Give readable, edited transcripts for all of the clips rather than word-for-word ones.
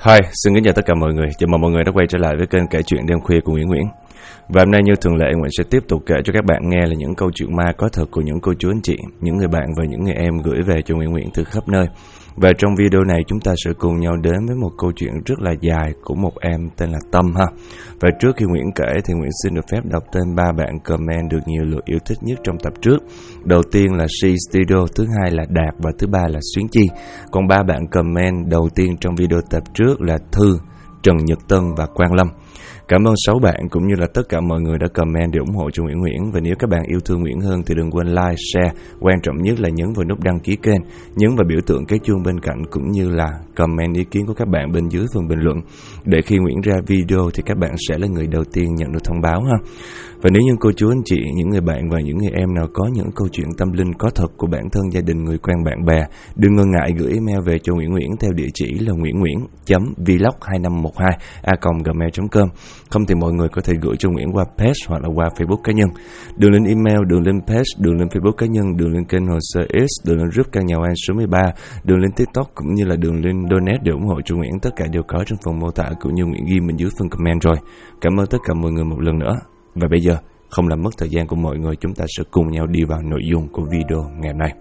Hi, xin kính chào tất cả mọi người. Chào mừng mọi người đã quay trở lại với kênh kể chuyện đêm khuya của Nguyễn. Và hôm nay như thường lệ, Nguyễn sẽ tiếp tục kể cho các bạn nghe là những câu chuyện ma có thật của những cô chú anh chị, những người bạn và những người em gửi về cho Nguyễn từ khắp nơi. Và trong video này chúng ta sẽ cùng nhau đến với một câu chuyện rất là dài của một em tên là Tâm ha. Và trước khi Nguyễn kể thì Nguyễn xin được phép đọc tên 3 bạn comment được nhiều lượt yêu thích nhất trong tập trước. Đầu tiên là She Studio, thứ hai là Đạt và thứ ba là Xuyến Chi. Còn 3 bạn comment đầu tiên trong video tập trước là Thư, Trần Nhật Tân và Quang Lâm. Cảm ơn 6 bạn cũng như là tất cả mọi người đã comment để ủng hộ cho Nguyễn. Và nếu các bạn yêu thương Nguyễn hơn thì đừng quên like, share, quan trọng nhất là nhấn vào nút đăng ký kênh, nhấn vào biểu tượng cái chuông bên cạnh cũng như là comment ý kiến của các bạn bên dưới phần bình luận, để khi Nguyễn ra video thì các bạn sẽ là người đầu tiên nhận được thông báo ha. Và nếu như cô chú anh chị, những người bạn và những người em nào có những câu chuyện tâm linh có thật của bản thân, gia đình, người quen, bạn bè, đừng ngần ngại gửi email về cho Nguyễn theo địa chỉ là nguyễn.vlog2512@gmail.com. Không thì mọi người có thể gửi cho Nguyễn qua page hoặc là qua Facebook cá nhân. Đường link email, đường link page, đường link Facebook cá nhân, đường link kênh Hồ Sơ X, đường link group căn nhà An số 13, đường link TikTok cũng như là đường link donate để ủng hộ cho Nguyễn, tất cả đều có trong phần mô tả cũng như Nguyễn ghi bên dưới phần comment rồi. Cảm ơn tất cả mọi người một lần nữa. Và bây giờ, không làm mất thời gian của mọi người, chúng ta sẽ cùng nhau đi vào nội dung của video ngày hôm nay.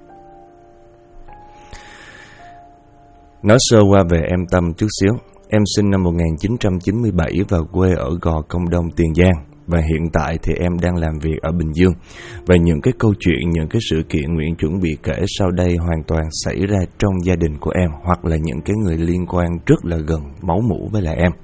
Nói sơ qua về em Tâm chút xíu. Em sinh năm 1997 và quê ở Gò Công Đông, Tiền Giang. Và hiện tại thì em đang làm việc ở Bình Dương. Và những cái câu chuyện, những cái sự kiện Nguyễn chuẩn bị kể sau đây hoàn toàn xảy ra trong gia đình của em, hoặc là những cái người liên quan rất là gần máu mủ với lại em.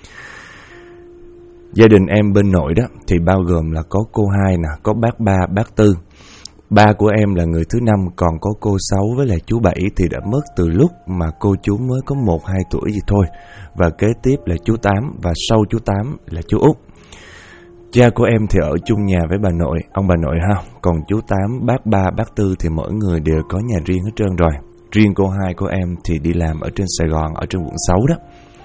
Gia đình em bên nội đó thì bao gồm là có cô hai nè, có bác ba, bác tư. Ba của em là người thứ 5, còn có cô 6 với lại chú 7 thì đã mất từ lúc mà cô chú mới có 1-2 tuổi gì thôi. Và kế tiếp là chú 8 và sau chú 8 là chú Út. Cha của em thì ở chung nhà với bà nội, ông bà nội ha. Còn chú 8, bác 3, bác 4 thì mỗi người đều có nhà riêng hết trơn rồi. Riêng cô hai của em thì đi làm ở trên Sài Gòn, ở trên quận 6 đó.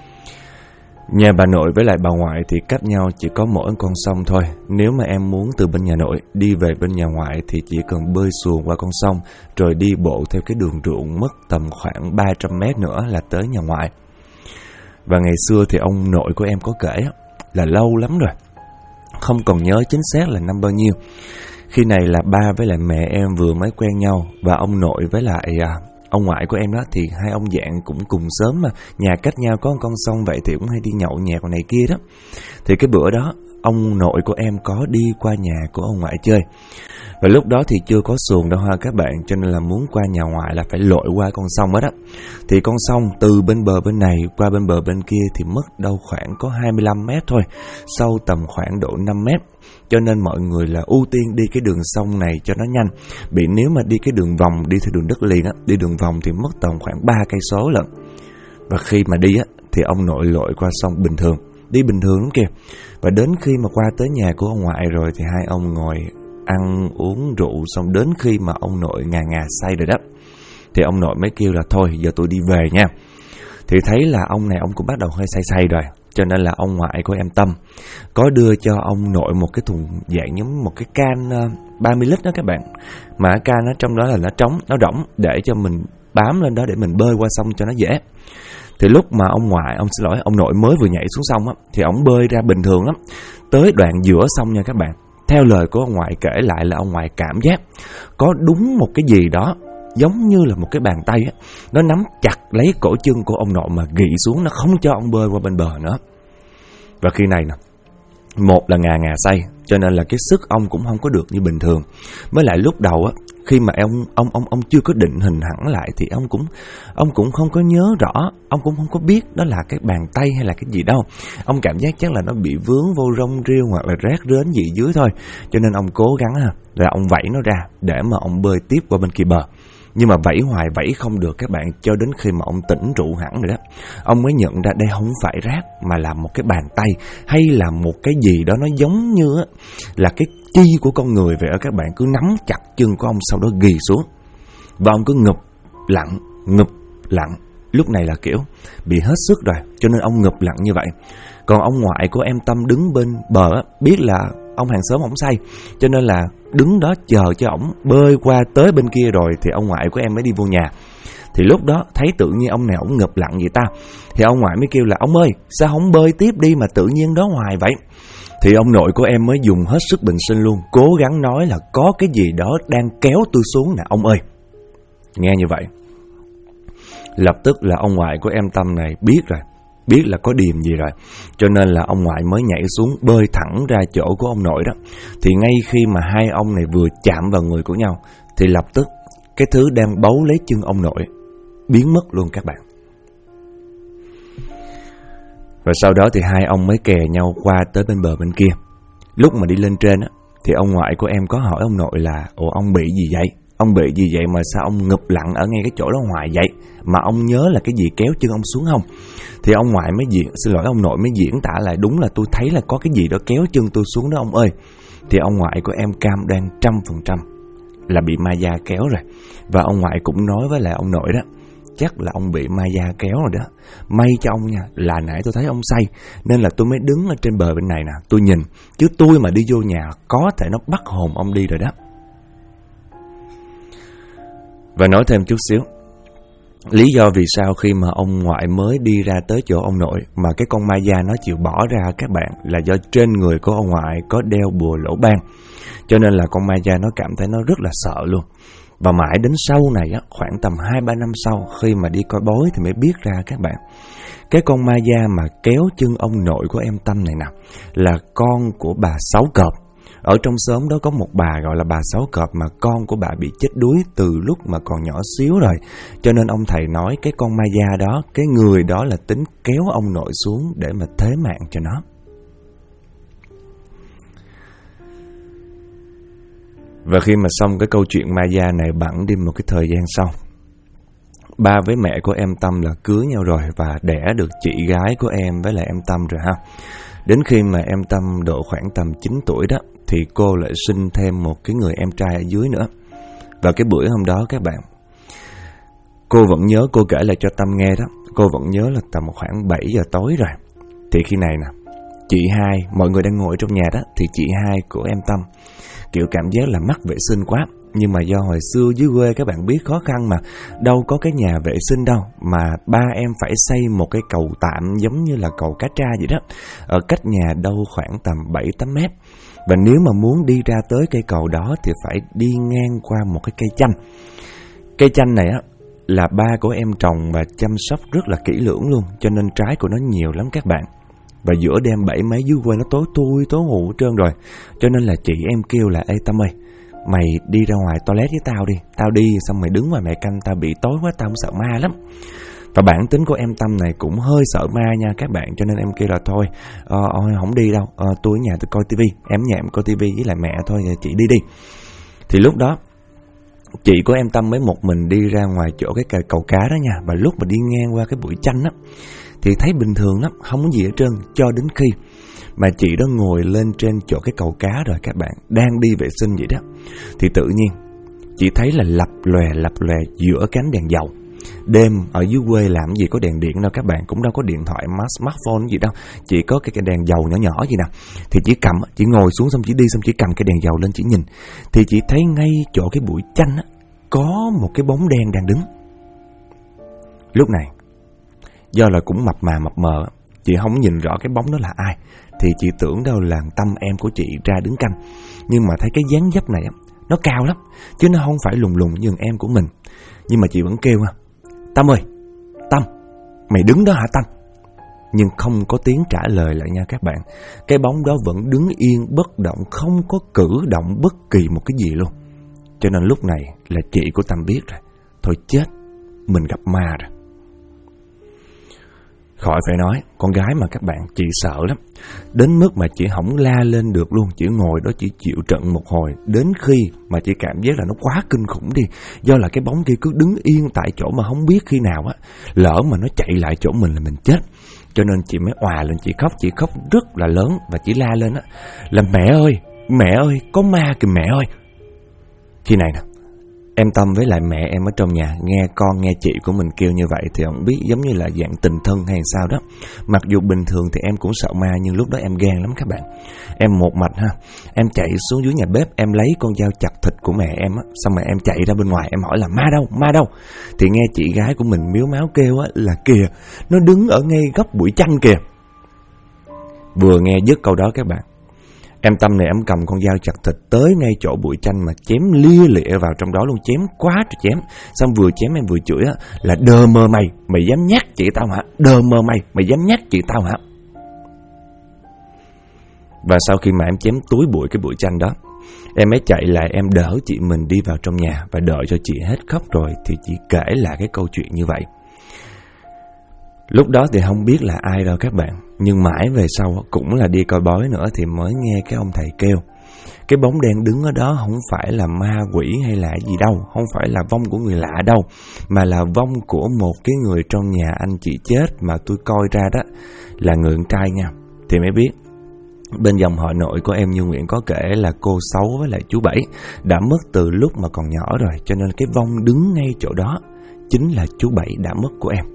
Nhà bà nội với lại bà ngoại thì cách nhau chỉ có mỗi con sông thôi. Nếu mà em muốn từ bên nhà nội đi về bên nhà ngoại thì chỉ cần bơi xuồng qua con sông, rồi đi bộ theo cái đường ruộng mất tầm khoảng 300 mét nữa là tới nhà ngoại. Và ngày xưa thì ông nội của em có kể là lâu lắm rồi, không còn nhớ chính xác là năm bao nhiêu. Khi này là ba với lại mẹ em vừa mới quen nhau, và ông nội với lại ông ngoại của em đó thì hai ông dạng cũng cùng sớm mà, nhà cách nhau có một con sông vậy thì cũng hay đi nhậu nhẹt này kia đó. Thì cái bữa đó ông nội của em có đi qua nhà của ông ngoại chơi. Và lúc đó thì chưa có xuồng đâu ha các bạn, cho nên là muốn qua nhà ngoại là phải lội qua con sông đó. Thì con sông từ bên bờ bên này qua bên bờ bên kia thì mất đâu khoảng có 25 mét thôi, sâu tầm khoảng độ 5 mét. Cho nên mọi người là ưu tiên đi cái đường sông này cho nó nhanh. Bị nếu mà đi cái đường vòng, đi theo đường đất liền á, đi đường vòng thì mất tầm khoảng 3 cây số lận. Và khi mà đi á thì ông nội lội qua sông bình thường, đi bình thường lắm kìa. Và đến khi mà qua tới nhà của ông ngoại rồi thì hai ông ngồi ăn uống rượu, xong đến khi mà ông nội ngà say rồi đó thì ông nội mới kêu là thôi giờ tôi đi về nha. Thì thấy là ông này ông cũng bắt đầu hơi say rồi, cho nên là ông ngoại của em Tâm có đưa cho ông nội một cái thùng dạng giống một cái can 30 lít đó các bạn. Mà cái can đó trong đó là nó trống, nó rỗng để cho mình bám lên đó để mình bơi qua sông cho nó dễ. Thì lúc mà ông nội mới vừa nhảy xuống sông á, thì ông bơi ra bình thường lắm. Tới đoạn giữa sông nha các bạn, theo lời của ông ngoại kể lại là ông ngoại cảm giác có đúng một cái gì đó giống như là một cái bàn tay á, nó nắm chặt lấy cổ chân của ông nội mà gị xuống, nó không cho ông bơi qua bên bờ nữa. Và khi này nè, một là ngà say, cho nên là cái sức ông cũng không có được như bình thường. Mới lại lúc đầu á, khi mà ông chưa có định hình hẳn lại thì ông cũng không có nhớ rõ, ông cũng không có biết đó là cái bàn tay hay là cái gì đâu. Ông cảm giác chắc là nó bị vướng vô rong rêu hoặc là rác rến gì dưới thôi. Cho nên ông cố gắng là ông vẫy nó ra để mà ông bơi tiếp qua bên kia bờ. Nhưng mà vẫy hoài vẫy không được các bạn, cho đến khi mà ông tỉnh rượu hẳn rồi đó, ông mới nhận ra đây không phải rác mà là một cái bàn tay, hay là một cái gì đó nó giống như là cái chi của con người vậy. Các bạn cứ nắm chặt chân của ông, sau đó ghi xuống. Và ông cứ ngụp lặng. Lúc này là kiểu bị hết sức rồi, cho nên ông ngụp lặng như vậy. Còn ông ngoại của em Tâm đứng bên bờ biết là ông hàng xóm ổng say, cho nên là đứng đó chờ cho ổng bơi qua tới bên kia rồi thì ông ngoại của em mới đi vô nhà. Thì lúc đó thấy tự nhiên ông này ổng ngập lặng vậy ta. Thì ông ngoại mới kêu là ông ơi, sao không bơi tiếp đi mà tự nhiên đó hoài vậy? Thì ông nội của em mới dùng hết sức bình sinh luôn, cố gắng nói là có cái gì đó đang kéo tôi xuống nè ông ơi. Nghe như vậy, lập tức là ông ngoại của em Tâm này biết rồi, biết là có điềm gì rồi, cho nên là ông ngoại mới nhảy xuống bơi thẳng ra chỗ của ông nội đó. Thì ngay khi mà hai ông này vừa chạm vào người của nhau thì lập tức cái thứ đang bấu lấy chân ông nội biến mất luôn các bạn. Và sau đó thì hai ông mới kè nhau qua tới bên bờ bên kia. Lúc mà đi lên trên á, thì ông ngoại của em có hỏi ông nội là ồ ông bị gì vậy? Ông bị gì vậy mà sao ông ngụp lặng ở ngay cái chỗ đó hoài vậy? Mà ông nhớ là cái gì kéo chân ông xuống không? Thì ông ngoại mới ông nội mới diễn tả lại, đúng là tôi thấy là có cái gì đó kéo chân tôi xuống đó ông ơi. Thì ông ngoại của em cam đoan 100% là bị ma da kéo rồi. Và ông ngoại cũng nói với lại ông nội đó, chắc là ông bị ma da kéo rồi đó. May cho ông nha, là nãy tôi thấy ông say nên là tôi mới đứng ở trên bờ bên này nè, tôi nhìn, chứ tôi mà đi vô nhà có thể nó bắt hồn ông đi rồi đó. Và nói thêm chút xíu, lý do vì sao khi mà ông ngoại mới đi ra tới chỗ ông nội mà cái con ma da nó chịu bỏ ra các bạn, là do trên người của ông ngoại có đeo bùa lỗ ban, cho nên là con ma da nó cảm thấy nó rất là sợ luôn. Và mãi đến sau này á, khoảng tầm 2-3 năm sau, khi mà đi coi bói thì mới biết ra các bạn, cái con ma da mà kéo chân ông nội của em Tâm này nè là con của bà Sáu Cọp. Ở trong xóm đó có một bà gọi là bà Sáu Cọp, mà con của bà bị chết đuối từ lúc mà còn nhỏ xíu rồi. Cho nên ông thầy nói cái con ma da đó, cái người đó là tính kéo ông nội xuống để mà thế mạng cho nó. Và khi mà xong cái câu chuyện ma da này, bẵng đi một cái thời gian sau, ba với mẹ của em Tâm là cưới nhau rồi và đẻ được chị gái của em với lại em Tâm rồi ha. Đến khi mà em Tâm độ khoảng tầm 9 tuổi đó, thì cô lại sinh thêm một cái người em trai ở dưới nữa. Và cái bữa hôm đó các bạn, cô vẫn nhớ, cô kể lại cho Tâm nghe đó, cô vẫn nhớ là tầm khoảng 7 giờ tối rồi. Thì khi này nè, chị hai, mọi người đang ngồi trong nhà đó, thì chị hai của em Tâm kiểu cảm giác là mắc vệ sinh quá. Nhưng mà do hồi xưa dưới quê các bạn biết khó khăn mà, đâu có cái nhà vệ sinh đâu, mà ba em phải xây một cái cầu tạm giống như là cầu Cá Tra vậy đó, ở cách nhà đâu khoảng tầm 7-8 mét. Và nếu mà muốn đi ra tới cây cầu đó thì phải đi ngang qua một cái cây chanh. Cây chanh này á là ba của em trồng và chăm sóc rất là kỹ lưỡng luôn, cho nên trái của nó nhiều lắm các bạn. Và giữa đêm 7 mấy dưới quê nó tối hù hết trơn rồi. Cho nên là chị em kêu là ê Tâm ơi, mày đi ra ngoài toilet với tao đi. Tao đi xong mày đứng ngoài mẹ canh, tao bị tối quá, tao sợ ma lắm. Và bản tính của em Tâm này cũng hơi sợ ma nha các bạn. Cho nên em kêu là thôi, không đi đâu, tôi ở nhà tôi coi tivi. Em nhà em coi tivi với lại mẹ thôi, chị đi đi. Thì lúc đó chị của em Tâm mới một mình đi ra ngoài chỗ cái cầu cá đó nha. Và lúc mà đi ngang qua cái bụi chanh á thì thấy bình thường lắm, không có gì hết trơn. Cho đến khi mà chị đó ngồi lên trên chỗ cái cầu cá rồi các bạn, đang đi vệ sinh vậy đó, thì tự nhiên chị thấy là lập lòe giữa cánh đèn dầu. Đêm ở dưới quê làm gì có đèn điện đâu các bạn, cũng đâu có điện thoại smartphone gì đâu, chỉ có cái đèn dầu nhỏ gì nè. Thì chị cầm, chị ngồi xuống xong chị đi, xong chị cầm cái đèn dầu lên chị nhìn, thì chị thấy ngay chỗ cái bụi chanh á có một cái bóng đen đang đứng. Lúc này do là cũng mập mờ, chị không nhìn rõ cái bóng đó là ai, thì chị tưởng đâu là Tâm em của chị ra đứng canh. Nhưng mà thấy cái dáng dấp này nó cao lắm, chứ nó không phải lùng như em của mình. Nhưng mà chị vẫn kêu Tâm ơi, Tâm, mày đứng đó hả Tâm? Nhưng không có tiếng trả lời lại nha các bạn. Cái bóng đó vẫn đứng yên bất động, không có cử động bất kỳ một cái gì luôn. Cho nên lúc này là chị của Tâm biết rồi, thôi chết, mình gặp ma rồi. Khỏi phải nói, con gái mà các bạn, chị sợ lắm. Đến mức mà chị không la lên được luôn, chị ngồi đó chị chịu trận một hồi. Đến khi mà chị cảm giác là nó quá kinh khủng đi. Do là cái bóng kia cứ đứng yên tại chỗ mà không biết khi nào lỡ mà nó chạy lại chỗ mình là mình chết. Cho nên chị mới òa lên, chị khóc rất là lớn. Và chị la lên là mẹ ơi, có ma kìa mẹ ơi. Khi này nè, em Tâm với lại mẹ em ở trong nhà nghe con nghe chị của mình kêu như vậy thì không biết giống như là dạng tình thân hay sao đó. Mặc dù bình thường thì em cũng sợ ma, nhưng lúc đó em gan lắm các bạn. Em một mạch ha, em chạy xuống dưới nhà bếp, em lấy con dao chặt thịt của mẹ em á, xong rồi em chạy ra bên ngoài, em hỏi là ma đâu. Thì nghe chị gái của mình miếu máu kêu á là kìa, nó đứng ở ngay góc bụi chanh kìa. Vừa nghe dứt câu đó các bạn, em Tâm này em cầm con dao chặt thịt tới ngay chỗ bụi chanh mà chém lia lịa vào trong đó luôn, chém quá trời chém. Xong vừa chém em vừa chửi á là đờ mờ mày dám nhát chị tao hả? Đờ mờ mày dám nhát chị tao hả? Và sau khi mà em chém túi bụi cái bụi chanh đó, em mới chạy lại, em đỡ chị mình đi vào trong nhà và đợi cho chị hết khóc rồi thì chị kể lại cái câu chuyện như vậy. Lúc đó thì không biết là ai đâu các bạn, nhưng mãi về sau cũng là đi coi bói nữa thì mới nghe cái ông thầy kêu cái bóng đen đứng ở đó không phải là ma quỷ hay là gì đâu, không phải là vong của người lạ đâu, mà là vong của một cái người trong nhà anh chị chết mà tôi coi ra đó là người con trai nha. Thì mới biết bên dòng họ nội của em Như Nguyễn có kể là cô Sáu với lại chú Bảy đã mất từ lúc mà còn nhỏ rồi, cho nên cái vong đứng ngay chỗ đó chính là chú Bảy đã mất của em.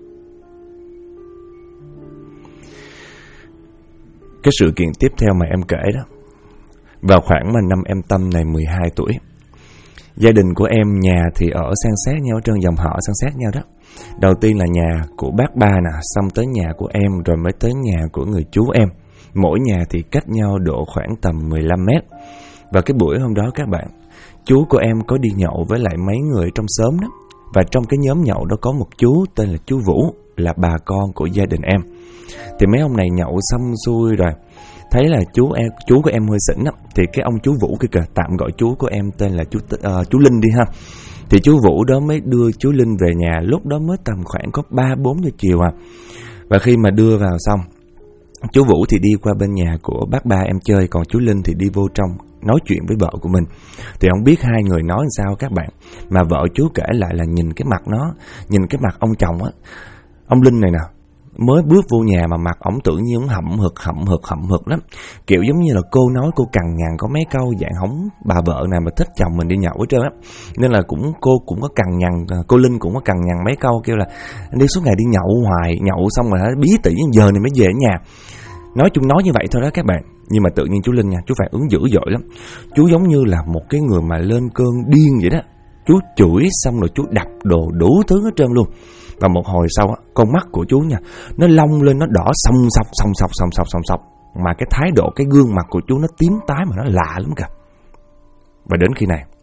Cái sự kiện tiếp theo mà em kể đó, vào khoảng mà năm em Tâm này 12 tuổi, gia đình của em nhà thì ở san sát nhau, trên dòng họ san sát nhau đó. Đầu tiên là nhà của bác ba nè, xong tới nhà của em, rồi mới tới nhà của người chú em. Mỗi nhà thì cách nhau độ khoảng tầm 15 mét. Và cái buổi hôm đó các bạn, chú của em có đi nhậu với lại mấy người trong xóm đó. Và trong cái nhóm nhậu đó có một chú tên là chú Vũ, là bà con của gia đình em. Thì mấy ông này nhậu xong xuôi rồi, thấy là chú của em hơi xỉn á, thì cái ông chú Vũ kia kìa, tạm gọi chú của em tên là chú Linh đi ha. Thì chú Vũ đó mới đưa chú Linh về nhà, lúc đó mới tầm khoảng có 3-4 giờ chiều à. Và khi mà đưa vào xong, chú Vũ thì đi qua bên nhà của bác ba em chơi, còn chú Linh thì đi vô trong nói chuyện với vợ của mình. Thì không biết hai người nói sao các bạn, mà vợ chú kể lại là nhìn cái mặt nó, nhìn cái mặt ông chồng á, ông Linh này nè, mới bước vô nhà mà mặt ổng tự nhiên ổng hậm hực lắm. Kiểu giống như là cô nói cô cằn nhằn có mấy câu dạng hổng bà vợ nào mà thích chồng mình đi nhậu hết trơn á. Nên là cô cũng có cằn nhằn, cô Linh cũng có cằn nhằn mấy câu kêu là anh đi suốt ngày đi nhậu hoài, nhậu xong rồi bí tỉ giờ này mới về ở nhà. Nói chung nói như vậy thôi đó các bạn. Nhưng mà tự nhiên chú Linh nha, chú phản ứng dữ dội lắm. Chú giống như là một cái người mà lên cơn điên vậy đó. Chú chửi xong rồi chú đập đồ đủ thứ hết trơn luôn. Và một hồi sau á, con mắt của chú nha, nó long lên, nó đỏ song sọc. Mà cái thái độ, cái gương mặt của chú nó tím tái mà nó lạ lắm kìa. Và đến khi này,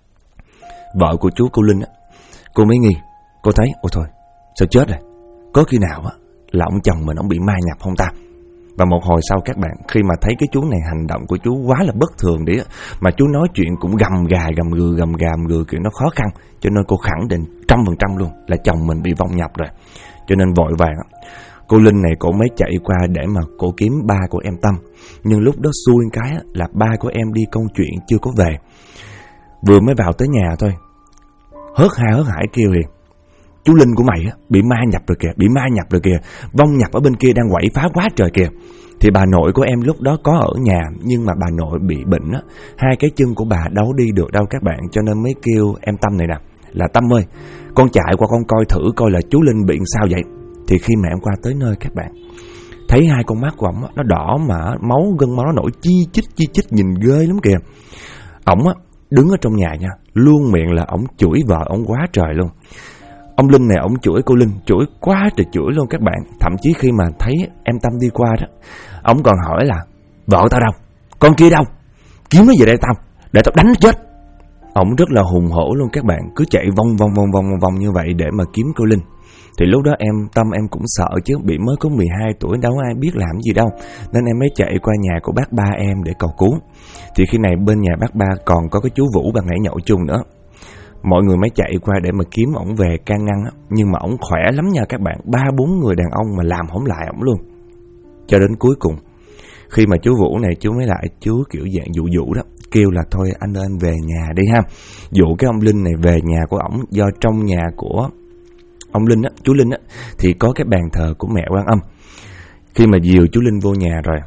vợ của chú, cô Linh á, cô mới nghi. Cô thấy, ôi thôi, sao chết rồi, có khi nào á là ông chồng mình ông bị ma nhập không ta? Và một hồi sau các bạn, khi mà thấy cái chú này hành động của chú quá là bất thường đi á, mà chú nói chuyện cũng gầm gừ kiểu nó khó khăn, cho nên cô khẳng định 100% luôn là chồng mình bị vong nhập rồi. Cho nên vội vàng cô Linh này cổ mới chạy qua để mà cổ kiếm ba của em Tâm. Nhưng lúc đó xui cái á, là ba của em đi công chuyện chưa có về. Vừa mới vào tới nhà thôi, hớt hải kêu liền: chú Linh của mày á bị ma nhập rồi kìa, vong nhập ở bên kia đang quậy phá quá trời kìa. Thì bà nội của em lúc đó có ở nhà, nhưng mà bà nội bị bệnh á, hai cái chân của bà đâu đi được đâu các bạn, cho nên mới kêu em Tâm này nè là Tâm ơi, con chạy qua con coi thử coi là chú Linh bị sao vậy. Thì khi mà em qua tới nơi các bạn, thấy hai con mắt của ổng nó đỏ mà máu gân máu nó nổi chi chít nhìn ghê lắm kìa. Ổng á đứng ở trong nhà nha, luôn miệng là ổng chửi vợ ổng quá trời luôn. Ông Linh này ổng chửi cô Linh, chửi quá trời chửi luôn các bạn. Thậm chí khi mà thấy em Tâm đi qua đó, ổng còn hỏi là vợ tao đâu, con kia đâu, kiếm nó về đây tao, để tao đánh nó chết. Ổng rất là hùng hổ luôn các bạn, cứ chạy vòng như vậy để mà kiếm cô Linh. Thì lúc đó em Tâm em cũng sợ chứ, bị mới có 12 tuổi đâu ai biết làm gì đâu, nên em mới chạy qua nhà của bác ba em để cầu cứu. Thì khi này bên nhà bác ba còn có cái chú Vũ và nhảy nhậu chung nữa. Mọi người mới chạy qua để mà kiếm ổng về can ngăn á. Nhưng mà ổng khỏe lắm nha các bạn, 3-4 người đàn ông mà làm không lại ổng luôn. Cho đến cuối cùng, khi mà chú Vũ này chú mới lại, chú kiểu dạng dụ đó, kêu là thôi anh ơi anh về nhà đi ha. Dụ cái ông Linh này về nhà của ổng, do trong nhà của ông Linh á, chú Linh á, thì có cái bàn thờ của mẹ Quan Âm. Khi mà dìu chú Linh vô nhà rồi,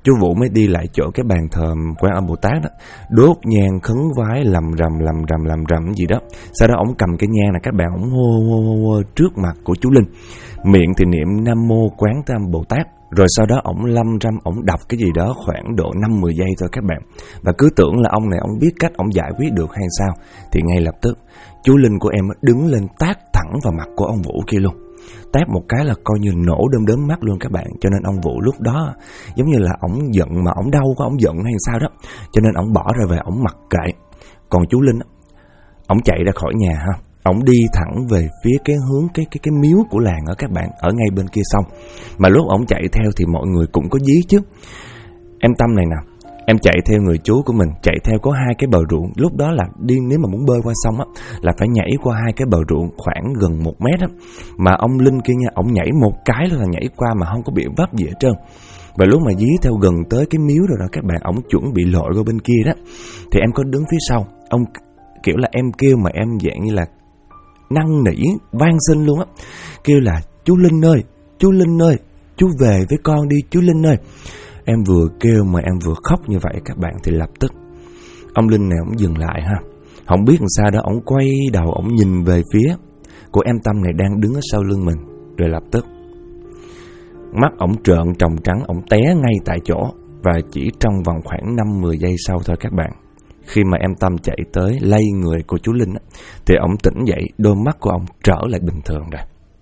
chú Vũ mới đi lại chỗ cái bàn thờ Quan Âm Bồ Tát đó, đốt nhang khấn vái lầm rầm gì đó. Sau đó ổng cầm cái nhang là các bạn, ổng hô trước mặt của chú Linh, miệng thì niệm Nam Mô Quán Thế Âm Bồ Tát. Rồi sau đó ổng lâm râm, ổng đọc cái gì đó khoảng độ 5-10 giây thôi các bạn. Và cứ tưởng là ông này ổng biết cách ổng giải quyết được hay sao, thì ngay lập tức chú Linh của em đứng lên tát thẳng vào mặt của ông Vũ kia luôn. Tát một cái là coi như nổ đơm mắt luôn các bạn. Cho nên ông Vũ lúc đó giống như là ổng giận mà ổng đau quá, ổng giận hay sao đó, cho nên ổng bỏ ra về, ổng mặc kệ. Còn chú Linh ổng chạy ra khỏi nhà ha, ổng đi thẳng về phía cái hướng cái miếu của làng ở các bạn, ở ngay bên kia sông. Mà lúc ổng chạy theo thì mọi người cũng có dí chứ. Em Tâm này nè, em chạy theo người chú của mình, chạy theo có 2 cái bờ ruộng. Lúc đó là đi, nếu mà muốn bơi qua sông á, là phải nhảy qua 2 cái bờ ruộng khoảng gần 1 mét á. Mà ông Linh kia nha, ổng nhảy một cái là nhảy qua mà không có bị vấp gì hết trơn. Và lúc mà dí theo gần tới cái miếu rồi đó các bạn, ổng chuẩn bị lội qua bên kia đó, thì em có đứng phía sau. Ông kiểu là em kêu mà em dạng như là năn nỉ van xin luôn á, kêu là chú Linh ơi, chú Linh ơi, chú về với con đi chú Linh ơi. Em vừa kêu mà em vừa khóc như vậy các bạn, thì lập tức ông Linh này ổng dừng lại ha. Không biết làm sao đó, ổng quay đầu, ổng nhìn về phía của em Tâm này đang đứng ở sau lưng mình. Rồi lập tức mắt ổng trợn tròng trắng, ổng té ngay tại chỗ. Và chỉ trong vòng khoảng 5-10 giây sau thôi các bạn, khi mà em Tâm chạy tới lay người của chú Linh á, thì ổng tỉnh dậy, đôi mắt của ổng trở lại bình thường rồi.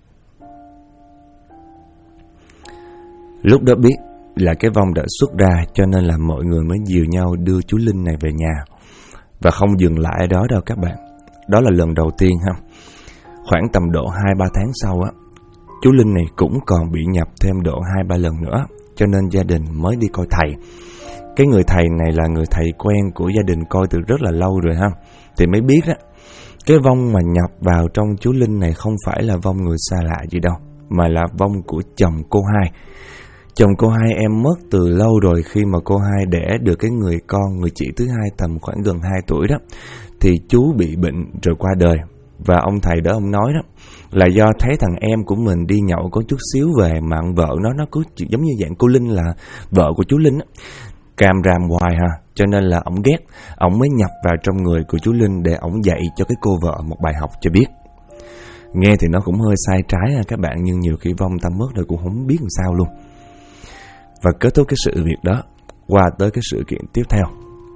Lúc đó biết là cái vong đã xuất ra, cho nên là mọi người mới dìu nhau đưa chú Linh này về nhà. Và không dừng lại ở đó đâu các bạn. Đó là lần đầu tiên ha. Khoảng tầm độ 2-3 tháng sau á, chú Linh này cũng còn bị nhập thêm độ 2-3 lần nữa, cho nên gia đình mới đi coi thầy. Cái người thầy này là người thầy quen của gia đình coi từ rất là lâu rồi ha. Thì mới biết á, cái vong mà nhập vào trong chú Linh này không phải là vong người xa lạ gì đâu, mà là vong của chồng cô Hai. Chồng cô Hai em mất từ lâu rồi. Khi mà cô Hai đẻ được cái người con, người chị thứ hai tầm khoảng gần 2 tuổi đó, thì chú bị bệnh rồi qua đời. Và ông thầy đó ông nói đó là do thấy thằng em của mình đi nhậu có chút xíu về, mà vợ nó cứ giống như dạng cô Linh là vợ của chú Linh á, càm ràm hoài ha. Cho nên là ông ghét, ông mới nhập vào trong người của chú Linh để ông dạy cho cái cô vợ một bài học cho biết. Nghe thì nó cũng hơi sai trái ha các bạn, nhưng nhiều khi vong ta mất rồi cũng không biết làm sao luôn. Và kết thúc cái sự việc đó, qua tới cái sự kiện tiếp theo.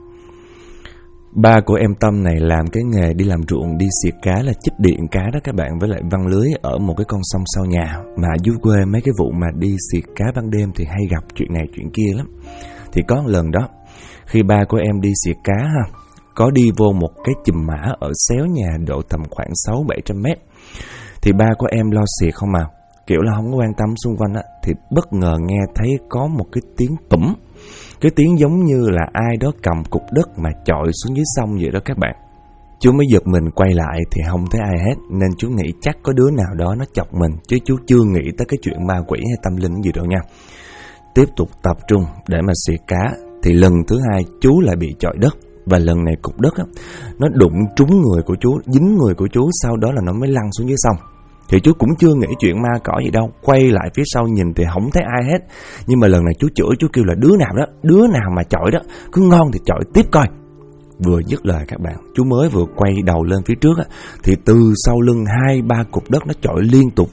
Ba của em Tâm này làm cái nghề đi làm ruộng, đi xiệt cá, là chích điện cá đó các bạn, với lại văng lưới ở một cái con sông sau nhà. Mà dưới quê mấy cái vụ mà đi xiệt cá ban đêm thì hay gặp chuyện này chuyện kia lắm. Thì có một lần đó, khi ba của em đi xiệt cá ha, có đi vô một cái chùm mã ở xéo nhà độ tầm khoảng 600-700 mét. Thì ba của em lo xiệt không mà, kiểu là không có quan tâm xung quanh á, thì bất ngờ nghe thấy có một cái tiếng tủm. Cái tiếng giống như là ai đó cầm cục đất mà chọi xuống dưới sông vậy đó các bạn. Chú mới giật mình quay lại thì không thấy ai hết, nên chú nghĩ chắc có đứa nào đó nó chọc mình, chứ chú chưa nghĩ tới cái chuyện ma quỷ hay tâm linh gì đâu nha. Tiếp tục tập trung để mà xiệt cá. Thì lần thứ hai chú lại bị chọi đất. Và lần này cục đất á, nó đụng trúng người của chú, dính người của chú, sau đó là nó mới lăn xuống dưới sông. Thì chú cũng chưa nghĩ chuyện ma cỏ gì đâu, quay lại phía sau nhìn thì không thấy ai hết. Nhưng mà lần này chú chửi, chú kêu là đứa nào mà chọi đó, cứ ngon thì chọi tiếp coi. Vừa dứt lời các bạn, chú mới vừa quay đầu lên phía trước á, thì từ sau lưng 2-3 cục đất nó chọi liên tục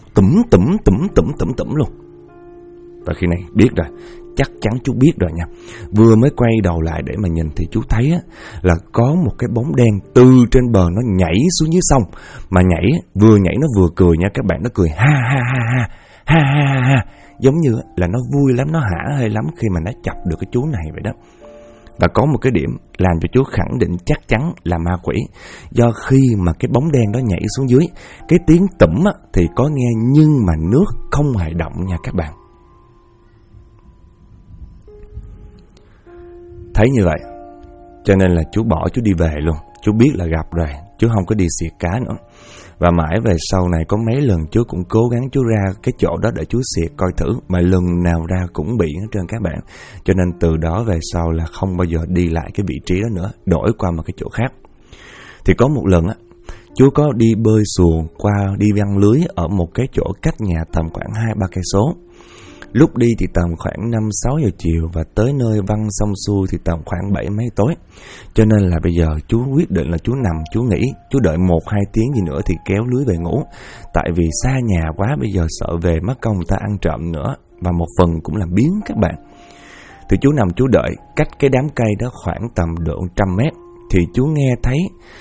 tủm luôn. Và khi này biết rồi, chắc chắn chú biết rồi nha. Vừa mới quay đầu lại để mà nhìn thì chú thấy á, là có một cái bóng đen từ trên bờ nó nhảy xuống dưới sông. Mà vừa nhảy nó vừa cười nha các bạn. Nó cười ha, giống như là nó vui lắm, nó hả hê lắm khi mà nó chọc được cái chú này vậy đó. Và có một cái điểm làm cho chú khẳng định chắc chắn là ma quỷ. Do khi mà cái bóng đen đó nhảy xuống dưới, cái tiếng tủm á, thì có nghe nhưng mà nước không hề động nha các bạn. Thấy như vậy, cho nên là chú bỏ, chú đi về luôn. Chú biết là gặp rồi, chú không có đi xiệt cá nữa. Và mãi về sau này có mấy lần chú cũng cố gắng chú ra cái chỗ đó để chú xiệt coi thử, mà lần nào ra cũng bị hết trơn các bạn. Cho nên từ đó về sau là không bao giờ đi lại cái vị trí đó nữa, đổi qua một cái chỗ khác. Thì có một lần á, Chú có đi bơi xuồng qua đi văng lưới ở một cái chỗ cách nhà tầm khoảng 2-3 cây số. Lúc đi thì tầm khoảng 5-6 giờ chiều và tới nơi văng xong xuôi thì tầm khoảng 7 mấy tối. Cho nên là bây giờ chú quyết định là chú nằm, chú nghỉ, chú đợi 1-2 tiếng gì nữa thì kéo lưới về ngủ. Tại vì xa nhà quá, bây giờ sợ về mất công người ta ăn trộm nữa, và một phần cũng là biếng các bạn. Thì chú nằm chú đợi, cách cái đám cây đó khoảng tầm độ 100 mét thì chú nghe thấy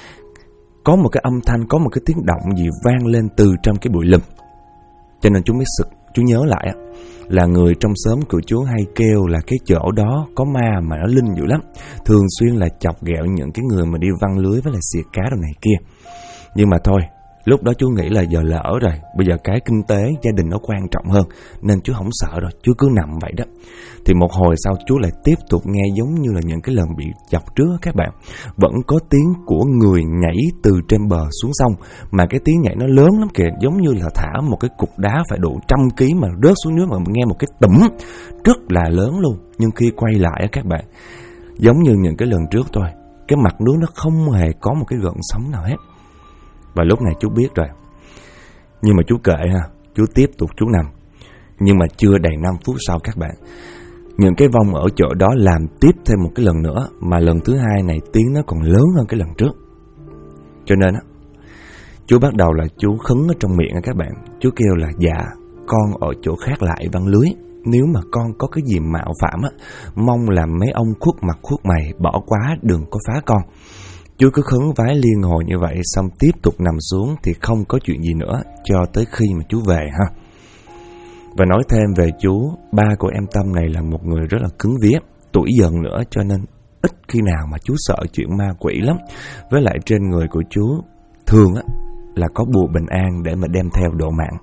có một cái âm thanh, có một cái tiếng động gì vang lên từ trong cái bụi lùm. Cho nên chú mới sực, chú nhớ lại là người trong xóm của chú hay kêu là cái chỗ đó có ma mà nó linh dữ lắm, thường xuyên là chọc ghẹo những cái người mà đi văng lưới với là xịt cá đồ này kia. Nhưng mà thôi, lúc đó chú nghĩ là giờ lỡ rồi, bây giờ cái kinh tế gia đình nó quan trọng hơn, nên chú không sợ rồi, chú cứ nằm vậy đó. Thì một hồi sau chú lại tiếp tục nghe giống như là những cái lần bị chọc trước các bạn. Vẫn có tiếng của người nhảy từ trên bờ xuống sông, mà cái tiếng nhảy nó lớn lắm kìa, giống như là thả một cái cục đá phải độ 100 kg mà rớt xuống nước mà nghe một cái tủm rất là lớn luôn. Nhưng khi quay lại các bạn, giống như những cái lần trước thôi, cái mặt nước nó không hề có một cái gợn sóng nào hết. Và lúc này chú biết rồi. Nhưng mà chú kệ ha, chú tiếp tục chú nằm. Nhưng mà chưa đầy 5 phút sau các bạn, những cái vong ở chỗ đó làm tiếp thêm một cái lần nữa, mà lần thứ hai này tiếng nó còn lớn hơn cái lần trước. Cho nên á, chú bắt đầu là chú khấn ở trong miệng các bạn. Chú kêu là dạ, con ở chỗ khác lại văng lưới. Nếu mà con có cái gì mạo phạm á, mong là mấy ông khuất mặt khuất mày bỏ quá, đừng có phá con. Chú cứ khấn vái liên hồi như vậy, xong tiếp tục nằm xuống thì không có chuyện gì nữa cho tới khi mà chú về ha. Và nói thêm về chú, ba của em Tâm này là một người rất là cứng vía, tuổi dần nữa, cho nên ít khi nào mà chú sợ chuyện ma quỷ lắm. Với lại trên người của chú thường á là có bùa bình an để mà đem theo độ mạng.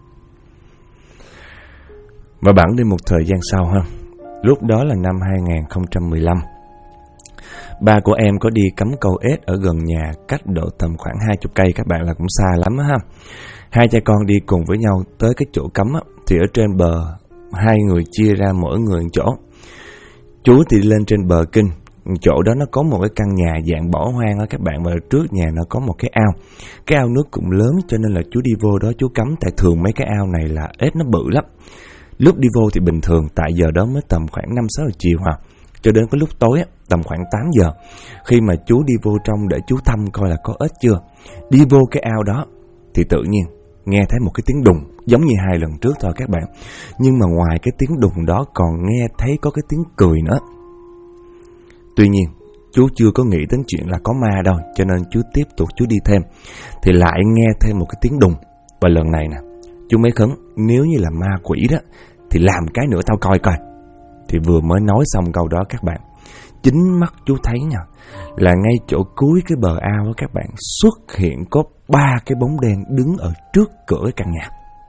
Và bẵng đi một thời gian sau ha, lúc đó là năm 2015. Ba của em có đi cắm câu ếch ở gần nhà, cách độ tầm khoảng 20 cây các bạn, là cũng xa lắm ha. Hai cha con đi cùng với nhau tới cái chỗ cắm á, thì ở trên bờ hai người chia ra mỗi người một chỗ. Chú thì lên trên bờ kinh, chỗ đó nó có một cái căn nhà dạng bỏ hoang á các bạn, và trước nhà nó có một cái ao. Cái ao nước cũng lớn, cho nên là chú đi vô đó chú cắm, tại thường mấy cái ao này là ếch nó bự lắm. Lúc đi vô thì bình thường, tại giờ đó mới tầm khoảng 5-6 giờ chiều ha. Cho đến cái lúc tối á, tầm khoảng 8 giờ, khi mà chú đi vô trong để chú thăm coi là có ếch chưa, đi vô cái ao đó thì tự nhiên nghe thấy một cái tiếng đùng giống như 2 lần trước thôi các bạn. Nhưng mà ngoài cái tiếng đùng đó còn nghe thấy có cái tiếng cười nữa. Tuy nhiên chú chưa có nghĩ đến chuyện là có ma đâu, cho nên chú tiếp tục chú đi thêm, thì lại nghe thêm một cái tiếng đùng. Và lần này nè, chú mới khấn, nếu như là ma quỷ đó thì làm cái nữa tao coi coi. Thì vừa mới nói xong câu đó các bạn, chính mắt chú thấy nha, là ngay chỗ cuối cái bờ ao đó các bạn, xuất hiện có 3 cái bóng đen đứng ở trước cửa căn nhà.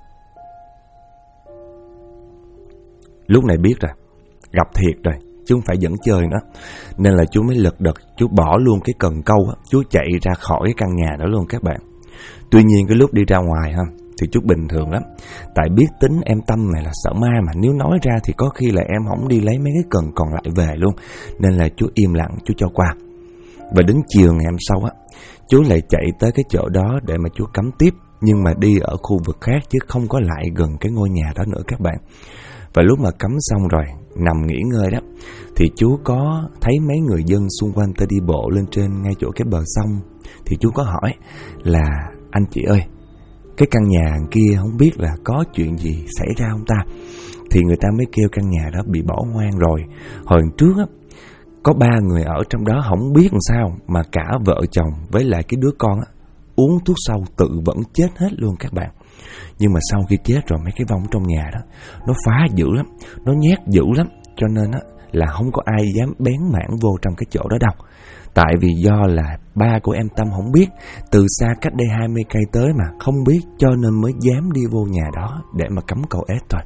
Lúc này biết rồi, gặp thiệt rồi, chứ không phải dẫn chơi nữa. Nên là chú mới lật đật, chú bỏ luôn cái cần câu á, chú chạy ra khỏi cái căn nhà đó luôn các bạn. Tuy nhiên cái lúc đi ra ngoài ha, thì chú bình thường lắm. Tại biết tính em Tâm này là sợ ma, mà nếu nói ra thì có khi là em không đi lấy mấy cái cần còn lại về luôn. Nên là chú im lặng, chú cho qua. Và đến chiều ngày hôm sau á, chú lại chạy tới cái chỗ đó để mà chú cắm tiếp, nhưng mà đi ở khu vực khác chứ không có lại gần cái ngôi nhà đó nữa các bạn. Và lúc mà cắm xong rồi, nằm nghỉ ngơi đó, thì chú có thấy mấy người dân xung quanh ta đi bộ lên trên ngay chỗ cái bờ sông. Thì chú có hỏi là anh chị ơi, cái căn nhà kia không biết là có chuyện gì xảy ra không ta? Thì người ta mới kêu căn nhà đó bị bỏ hoang rồi. Hồi trước á, có 3 người ở trong đó không biết làm sao mà cả vợ chồng với lại cái đứa con á, uống thuốc sâu tự vẫn chết hết luôn các bạn. Nhưng mà sau khi chết rồi, mấy cái vong trong nhà đó nó phá dữ lắm, nó nhét dữ lắm, cho nên á là không có ai dám bén mảng vô trong cái chỗ đó đâu. Tại vì do là ba của em Tâm không biết, từ xa cách đây 20 cây tới mà không biết, cho nên mới dám đi vô nhà đó để mà cắm câu ếch thôi.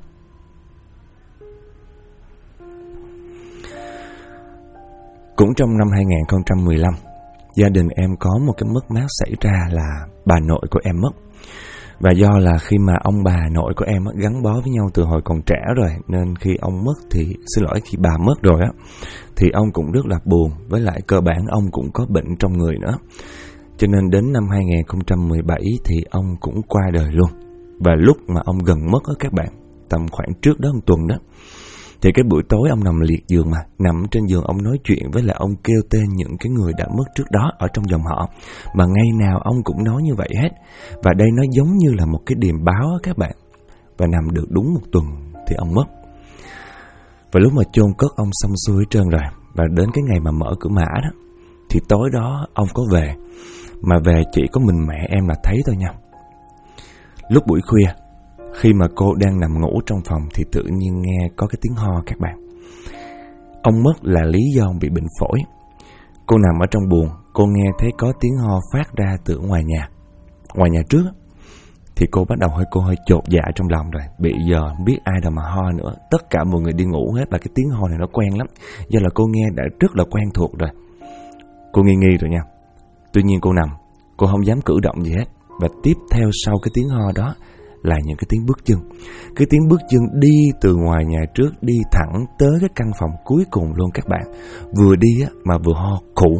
Cũng trong năm 2015, gia đình em có một cái mất mát xảy ra là bà nội của em mất. Và do là khi mà ông bà nội của em gắn bó với nhau từ hồi còn trẻ rồi, nên khi ông mất thì, khi bà mất rồi á, thì ông cũng rất là buồn, với lại cơ bản ông cũng có bệnh trong người nữa. Cho nên đến năm 2017 thì ông cũng qua đời luôn. Và lúc mà ông gần mất á các bạn, tầm khoảng trước đó 1 tuần đó, thì cái buổi tối ông nằm liệt giường mà, nằm trên giường ông nói chuyện với lại ông kêu tên những cái người đã mất trước đó ở trong dòng họ. Mà ngày nào ông cũng nói như vậy hết. Và đây nó giống như là một cái điềm báo á các bạn. Và nằm được đúng 1 tuần thì ông mất. Và lúc mà chôn cất ông xong xuôi hết trơn rồi, và đến cái ngày mà mở cửa mã đó, thì tối đó ông có về. Mà về chỉ có mình mẹ em là thấy thôi nha. Lúc buổi khuya, khi mà cô đang nằm ngủ trong phòng thì tự nhiên nghe có cái tiếng ho các bạn. Ông mất là lý do ông bị bệnh phổi. Cô nằm ở trong buồng, cô nghe thấy có tiếng ho phát ra từ ngoài nhà. Ngoài nhà trước thì cô bắt đầu hơi chột dạ trong lòng rồi. Bây giờ không biết ai đâu mà ho nữa. Tất cả mọi người đi ngủ hết và cái tiếng ho này nó quen lắm. Do là cô nghe đã rất là quen thuộc rồi. Cô nghi rồi nha. Tuy nhiên cô nằm, cô không dám cử động gì hết. Và tiếp theo sau cái tiếng ho đó là những cái tiếng bước chân. Cái tiếng bước chân đi từ ngoài nhà trước đi thẳng tới cái căn phòng cuối cùng luôn các bạn. Vừa đi á mà vừa ho khụ.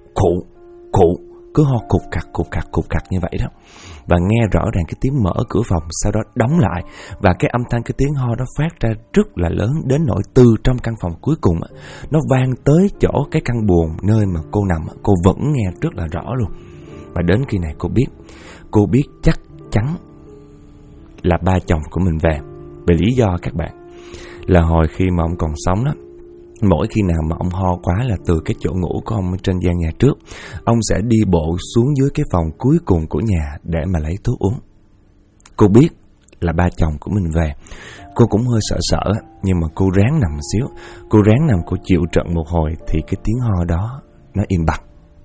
Cứ ho cục cặc như vậy đó. Và nghe rõ ràng cái tiếng mở cửa phòng, sau đó đóng lại. Và cái âm thanh cái tiếng ho đó phát ra rất là lớn, đến nỗi từ trong căn phòng cuối cùng á, nó vang tới chỗ cái căn buồng nơi mà cô nằm á, cô vẫn nghe rất là rõ luôn. Và đến khi này cô biết chắc chắn là ba chồng của mình về. Về lý do các bạn, là hồi khi mà ông còn sống đó, mỗi khi nào mà ông ho quá là từ cái chỗ ngủ của ông trên gian nhà trước, ông sẽ đi bộ xuống dưới cái phòng cuối cùng của nhà để mà lấy thuốc uống. Cô biết là ba chồng của mình về. Cô cũng hơi sợ, nhưng mà cô ráng nằm xíu. Cô ráng nằm, cô chịu trận một hồi thì cái tiếng ho đó nó im bặt.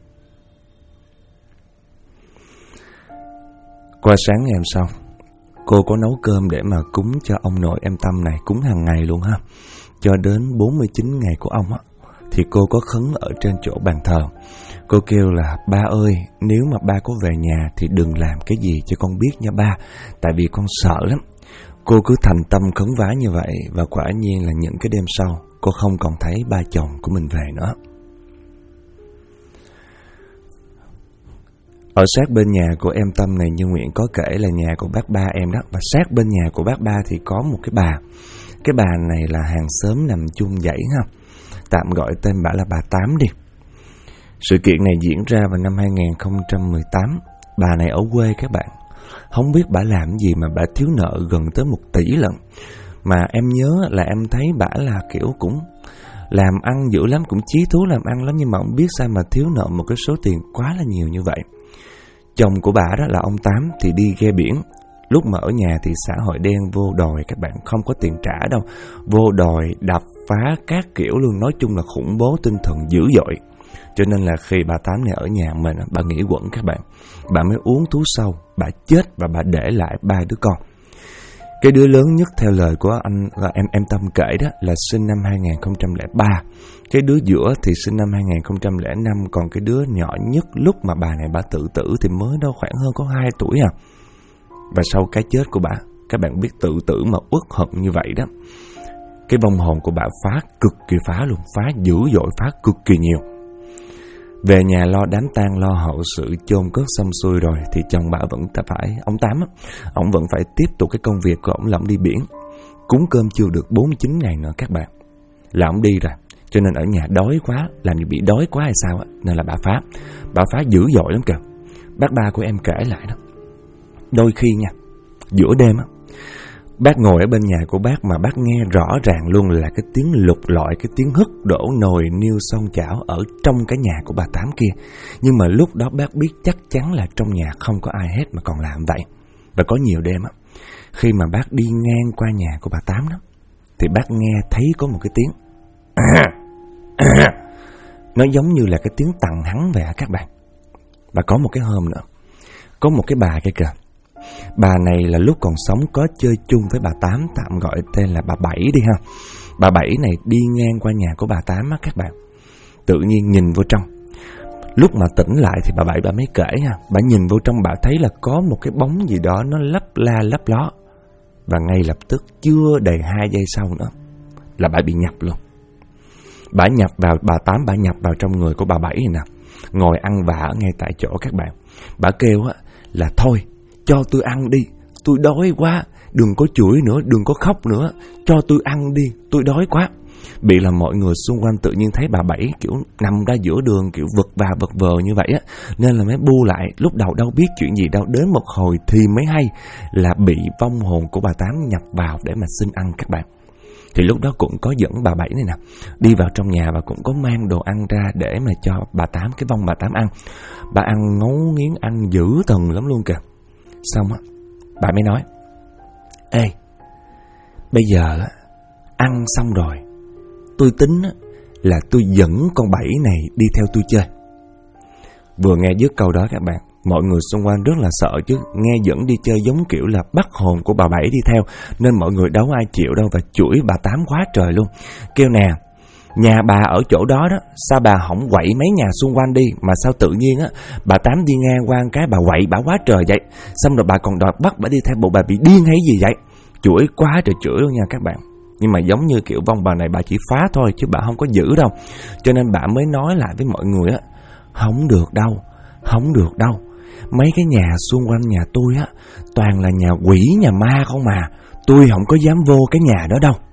Qua sáng ngày hôm sau, cô có nấu cơm để mà cúng cho ông nội em Tâm này, cúng hàng ngày luôn ha. Cho đến 49 ngày của ông á, thì cô có khấn ở trên chỗ bàn thờ. Cô kêu là: ba ơi, nếu mà ba có về nhà thì đừng làm cái gì cho con biết nha ba, tại vì con sợ lắm. Cô cứ thành tâm khấn vái như vậy, và quả nhiên là những cái đêm sau, cô không còn thấy ba chồng của mình về nữa. Ở sát bên nhà của em Tâm này, Như Nguyễn có kể là nhà của bác ba em đó. Và sát bên nhà của bác ba thì có một cái bà. Cái bà này là hàng xóm nằm chung dãy ha. Tạm gọi tên bà là bà Tám đi. Sự kiện này diễn ra vào năm 2018. Bà này ở quê các bạn. Không biết bà làm gì mà bà thiếu nợ gần tới 1 tỷ lận. Mà em nhớ là em thấy bà là kiểu cũng làm ăn dữ lắm, cũng chí thú làm ăn lắm. Nhưng mà không biết sao mà thiếu nợ một cái số tiền quá là nhiều như vậy. Chồng của bà đó là ông Tám thì đi ghe biển. Lúc mà ở nhà thì xã hội đen vô đòi các bạn, không có tiền trả đâu. Vô đòi, đập phá các kiểu luôn. Nói chung là khủng bố tinh thần dữ dội. Cho nên là khi bà Tám này ở nhà mình, bà nghỉ quẩn các bạn. Bà mới uống thuốc sâu, bà chết và bà để lại 3 đứa con. Cái đứa lớn nhất theo lời của em Tâm kể đó là sinh năm 2003. Cái đứa giữa thì sinh năm 2005. Còn cái đứa nhỏ nhất lúc mà bà này bà tự tử thì mới đâu khoảng hơn có 2 tuổi à. Và sau cái chết của bà, các bạn biết tự tử mà uất hận như vậy đó, cái vong hồn của bà phá cực kỳ phá luôn. Phá dữ dội, phá cực kỳ nhiều. Về nhà lo đám tang, lo hậu sự chôn cất xong xuôi rồi thì chồng bà vẫn phải, ông Tám á, ông vẫn phải tiếp tục cái công việc của ông là ông đi biển. Cúng cơm chưa được 49 ngày nữa các bạn là ông đi rồi. Cho nên ở nhà đói quá, làm gì bị đói quá hay sao á, nên là bà phá dữ dội lắm kìa. Bác ba của em kể lại đó, đôi khi nha, giữa đêm á, bác ngồi ở bên nhà của bác mà bác nghe rõ ràng luôn là cái tiếng lục lọi, cái tiếng hức đổ nồi niêu xoong chảo ở trong cái nhà của bà Tám kia. Nhưng mà lúc đó bác biết chắc chắn là trong nhà không có ai hết mà còn làm vậy. Và có nhiều đêm á, khi mà bác đi ngang qua nhà của bà Tám đó, thì bác nghe thấy có một cái tiếng nó giống như là cái tiếng tằng hắng vậy các bạn. Và có một cái hôm nữa, có một cái bà kia kìa. Bà này là lúc còn sống có chơi chung với bà Tám, tạm gọi tên là bà Bảy đi ha. Bà Bảy này đi ngang qua nhà của bà Tám á các bạn. Tự nhiên nhìn vô trong. Lúc mà tỉnh lại thì bà Bảy bà mới kể ha. Bà nhìn vô trong, bà thấy là có một cái bóng gì đó nó lấp la lấp ló. Và ngay lập tức chưa đầy 2 giây sau nữa là bà bị nhập luôn. Bà nhập vào, bà Tám bà nhập vào trong người của bà Bảy này nè. ngồi ăn vạ ngay tại chỗ các bạn. Bà kêu á là thôi, cho tôi ăn đi, tôi đói quá, đừng có chửi nữa, đừng có khóc nữa, cho tôi ăn đi, tôi đói quá. Bị là mọi người xung quanh tự nhiên thấy bà Bảy kiểu nằm ra giữa đường, kiểu vật và vật vờ như vậy á, nên là mới bu lại. Lúc đầu đâu biết chuyện gì đâu, đến một hồi thì mới hay là bị vong hồn của bà Tám nhập vào để mà xin ăn các bạn. Thì lúc đó cũng có dẫn bà Bảy này nè đi vào trong nhà và cũng có mang đồ ăn ra để mà cho bà Tám, cái vong bà Tám ăn. Bà ăn ngấu nghiến, ăn dữ tần lắm luôn kìa. Xong á, bà mới nói: ê, bây giờ ăn xong rồi, tôi tính là tôi dẫn con Bảy này đi theo tôi chơi. Vừa nghe dứt câu đó các bạn, mọi người xung quanh rất là sợ chứ, nghe dẫn đi chơi giống kiểu là bắt hồn của bà Bảy đi theo, nên mọi người đâu ai chịu đâu và chửi bà Tám quá trời luôn. Kêu nè, nhà bà ở chỗ đó đó, sao bà không quậy mấy nhà xung quanh đi, mà sao tự nhiên á bà Tám đi ngang qua cái bà quậy bà quá trời vậy, xong rồi bà còn đòi bắt bà đi theo, bộ bà bị điên hay gì vậy. Chửi quá trời chửi luôn nha các bạn. Nhưng mà giống như kiểu vong bà này bà chỉ phá thôi chứ bà không có giữ đâu. Cho nên bà mới nói lại với mọi người á, không được đâu, không được đâu. Mấy cái nhà xung quanh nhà tôi á toàn là nhà quỷ nhà ma không mà, tôi không có dám vô cái nhà đó đâu.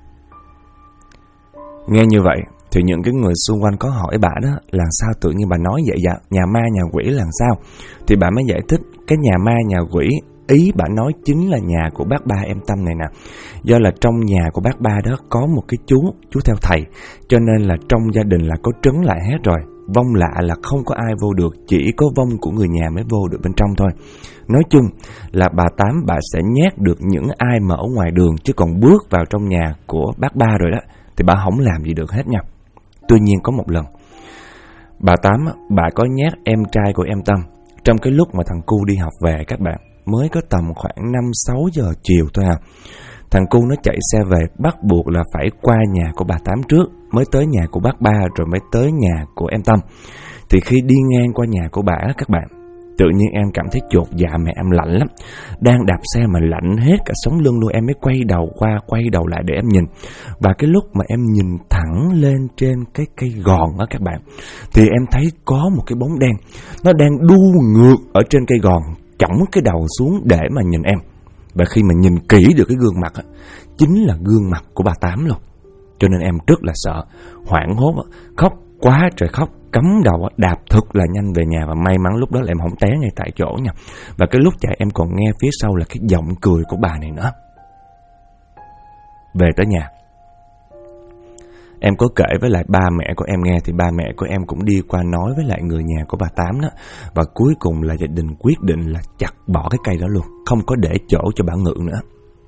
Nghe như vậy thì những cái người xung quanh có hỏi bà đó là sao tự nhiên bà nói vậy dạ, nhà ma nhà quỷ là sao. Thì bà mới giải thích cái nhà ma nhà quỷ ý bà nói chính là nhà của bác Ba em Tâm này nè. Do là trong nhà của bác Ba đó có một cái chú theo thầy, cho nên là trong gia đình là có trấn lại hết rồi. Vong lạ là không có ai vô được, chỉ có vong của người nhà mới vô được bên trong thôi. Nói chung là bà Tám bà sẽ nhét được những ai mà ở ngoài đường, chứ còn bước vào trong nhà của bác Ba rồi đó thì bà không làm gì được hết nha. Tuy nhiên có một lần bà Tám bà có nhét em trai của em Tâm trong cái lúc mà thằng Cu đi học về các bạn. Mới có tầm khoảng 5-6 giờ chiều thôi à. Thằng Cu nó chạy xe về, bắt buộc là phải qua nhà của bà Tám trước, mới tới nhà của bác Ba, rồi mới tới nhà của em Tâm. Thì khi đi ngang qua nhà của bà các bạn, tự nhiên em cảm thấy chột dạ, mẹ em lạnh lắm. Đang đạp xe mà lạnh hết cả sống lưng luôn. Em mới quay đầu qua, quay đầu lại để em nhìn. Và cái lúc mà em nhìn thẳng lên trên cái cây gòn đó các bạn, thì em thấy có một cái bóng đen, nó đang đu ngược ở trên cây gòn, chỏng cái đầu xuống để mà nhìn em. Và khi mà nhìn kỹ được cái gương mặt chính là gương mặt của bà Tám luôn. Cho nên em rất là sợ, hoảng hốt, khóc quá trời khóc, cắm đầu đạp thật là nhanh về nhà. Và may mắn lúc đó là em không té ngay tại chỗ nha. Và cái lúc chạy em còn nghe phía sau là cái giọng cười của bà này nữa. Về tới nhà, em có kể với lại ba mẹ của em nghe, thì ba mẹ của em cũng đi qua nói với lại người nhà của bà Tám đó. Và cuối cùng là gia đình quyết định là chặt bỏ cái cây đó luôn, không có để chỗ cho bà ngự nữa.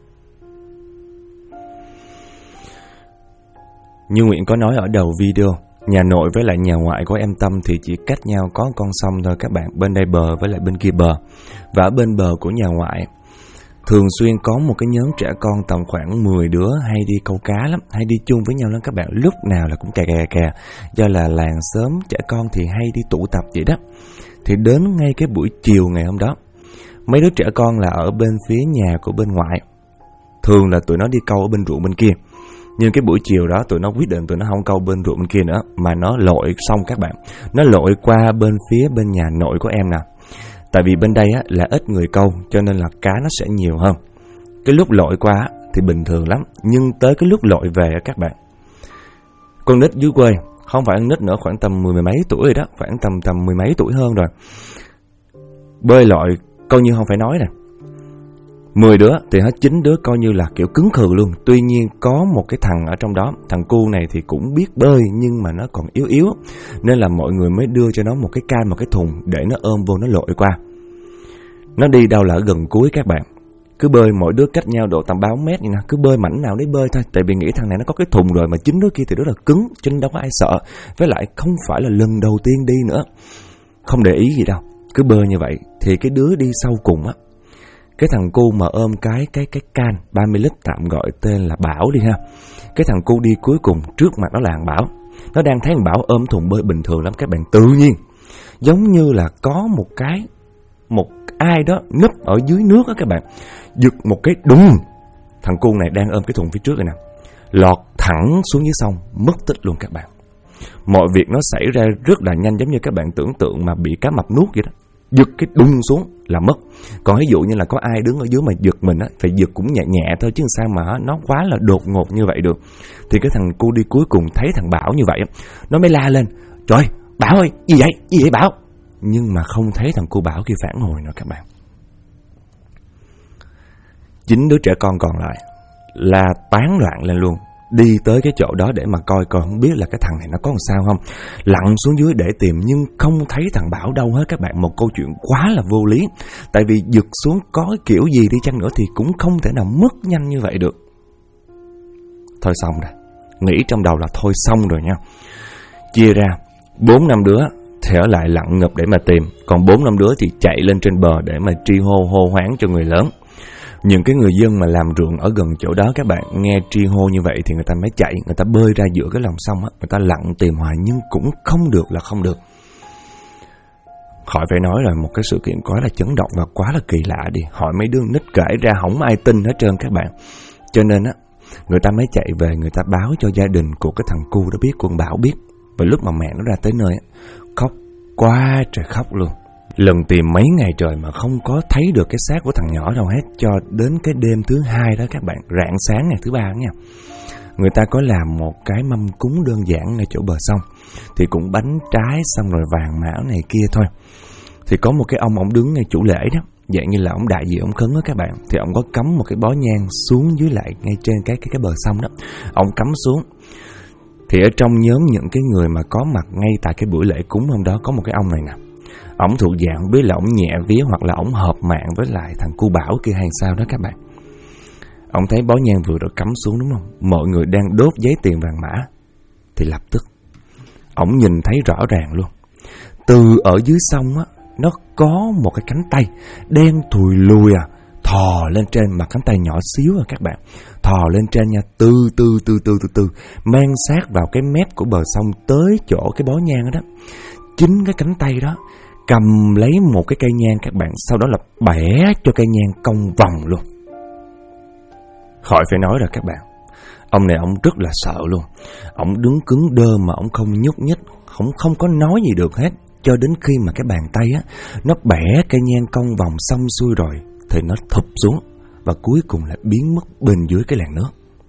Như Nguyễn có nói ở đầu video, nhà nội với lại nhà ngoại của em Tâm thì chỉ cách nhau có con sông thôi các bạn. Bên đây bờ với lại bên kia bờ. Và ở bên bờ của nhà ngoại thường xuyên có một cái nhóm trẻ con tầm khoảng 10 đứa hay đi câu cá lắm, hay đi chung với nhau lắm các bạn. Lúc nào là cũng kè. Do là làng xóm trẻ con thì hay đi tụ tập vậy đó. Thì đến ngay cái buổi chiều ngày hôm đó, mấy đứa trẻ con là ở bên phía nhà của bên ngoại. Thường là tụi nó đi câu ở bên ruộng bên kia. Nhưng cái buổi chiều đó tụi nó quyết định tụi nó không câu bên ruộng bên kia nữa, mà nó lội xong các bạn. Nó lội qua bên phía bên nhà nội của em nè. Tại vì bên đây là ít người câu, cho nên là cá nó sẽ nhiều hơn. Cái lúc lội qua thì bình thường lắm, nhưng tới cái lúc lội về các bạn, con nít dưới quê, không phải con nít nữa, khoảng tầm 10 mấy tuổi rồi đó, khoảng tầm 10 mấy tuổi hơn rồi, bơi lội coi như không phải nói nè. 10 đứa thì hết 9 đứa coi như là kiểu cứng khừ luôn. Tuy nhiên có một cái thằng ở trong đó, thằng cu này thì cũng biết bơi nhưng mà nó còn yếu, nên là mọi người mới đưa cho nó một cái can, một cái thùng để nó ôm vô nó lội qua. Nó đi đâu là ở gần cuối các bạn, cứ bơi mỗi đứa cách nhau độ tầm 3 mét vậy nè, cứ bơi mảnh nào đấy bơi thôi. Tại vì nghĩ thằng này nó có cái thùng rồi, mà 9 đứa kia thì rất là cứng, cho nên đâu có ai sợ. Với lại không phải là lần đầu tiên đi nữa, không để ý gì đâu, cứ bơi như vậy. Thì cái đứa đi sau cùng á, cái thằng cu mà ôm cái can 30 lít, tạm gọi tên là Bảo đi ha. Cái thằng cu đi cuối cùng, trước mặt nó là thằng Bảo. Nó đang thấy thằng Bảo ôm thùng bơi bình thường lắm các bạn. Tự nhiên giống như là có một ai đó núp ở dưới nước á các bạn, giật một cái đùng. Thằng cu này đang ôm cái thùng phía trước rồi nè, lọt thẳng xuống dưới sông, mất tích luôn các bạn. Mọi việc nó xảy ra rất là nhanh, giống như các bạn tưởng tượng mà bị cá mập nuốt vậy đó. Giật cái đung xuống là mất. Còn ví dụ như là có ai đứng ở dưới mà giật mình á, phải giật cũng nhẹ nhẹ thôi, chứ sao mà nó quá là đột ngột như vậy được. Thì cái thằng cu đi cuối cùng thấy thằng Bảo như vậy, nó mới la lên: "Trời, Bảo ơi, gì vậy Bảo?" Nhưng mà không thấy thằng cu Bảo kia phản hồi nữa các bạn. 9 đứa trẻ con còn lại là tán loạn lên luôn, đi tới cái chỗ đó để mà coi không biết là cái thằng này nó có làm sao không. Lặn xuống dưới để tìm nhưng không thấy thằng Bảo đâu hết các bạn. Một câu chuyện quá là vô lý. Tại vì giật xuống có kiểu gì đi chăng nữa thì cũng không thể nào mất nhanh như vậy được. Thôi xong rồi, nghĩ trong đầu là thôi xong rồi nha. Chia ra 4-5 đứa thì ở lại lặn ngập để mà tìm, còn 4-5 đứa thì chạy lên trên bờ để mà tri hô hoáng cho người lớn. Những cái người dân mà làm ruộng ở gần chỗ đó các bạn, nghe tri hô như vậy thì người ta mới chạy, người ta bơi ra giữa cái lòng sông á, người ta lặn tìm hoài nhưng cũng không được là không được. Khỏi phải nói là một cái sự kiện quá là chấn động và quá là kỳ lạ đi. Hỏi mấy đứa nít kể ra không ai tin hết trơn các bạn. Cho nên á, người ta mới chạy về, người ta báo cho gia đình của cái thằng cu đó biết, con Bảo biết. Và lúc mà mẹ nó ra tới nơi á, khóc quá trời khóc luôn. Lần tìm mấy ngày trời mà không có thấy được cái xác của thằng nhỏ đâu hết, cho đến cái đêm thứ 2 đó các bạn, rạng sáng ngày thứ 3 nha. Người ta có làm một cái mâm cúng đơn giản ngay chỗ bờ sông, thì cũng bánh trái xong rồi vàng mão này kia thôi. Thì có một cái ông đứng ngay chủ lễ đó, dạng như là ông đại diện ông khấn đó các bạn. Thì ông có cắm một cái bó nhang xuống dưới lại ngay trên cái bờ sông đó. Ông cắm xuống. Thì ở trong nhóm những cái người mà có mặt ngay tại cái buổi lễ cúng hôm đó có một cái ông này nè. Ổng thuộc dạng biết là ổng nhẹ vía hoặc là ổng hợp mạng với lại thằng cu Bảo kia hay sao đó các bạn. Ổng thấy bó nhang vừa được cắm xuống đúng không? Mọi người đang đốt giấy tiền vàng mã. Thì lập tức ổng nhìn thấy rõ ràng luôn. Từ ở dưới sông á, nó có một cái cánh tay đen thùi lùi thò lên trên, mà cánh tay nhỏ xíu các bạn. Thò lên trên nha, từ từ mang sát vào cái mép của bờ sông tới chỗ cái bó nhang đó. Chính cái cánh tay đó cầm lấy một cái cây nhang các bạn, sau đó là bẻ cho cây nhang cong vòng luôn. Khỏi phải nói rồi các bạn. Ông này ông rất là sợ luôn. Ông đứng cứng đơ mà ông không nhúc nhích, không có nói gì được hết, cho đến khi mà cái bàn tay á nó bẻ cây nhang cong vòng xong xuôi rồi thì nó thụp xuống và cuối cùng là biến mất bên dưới cái làn nước.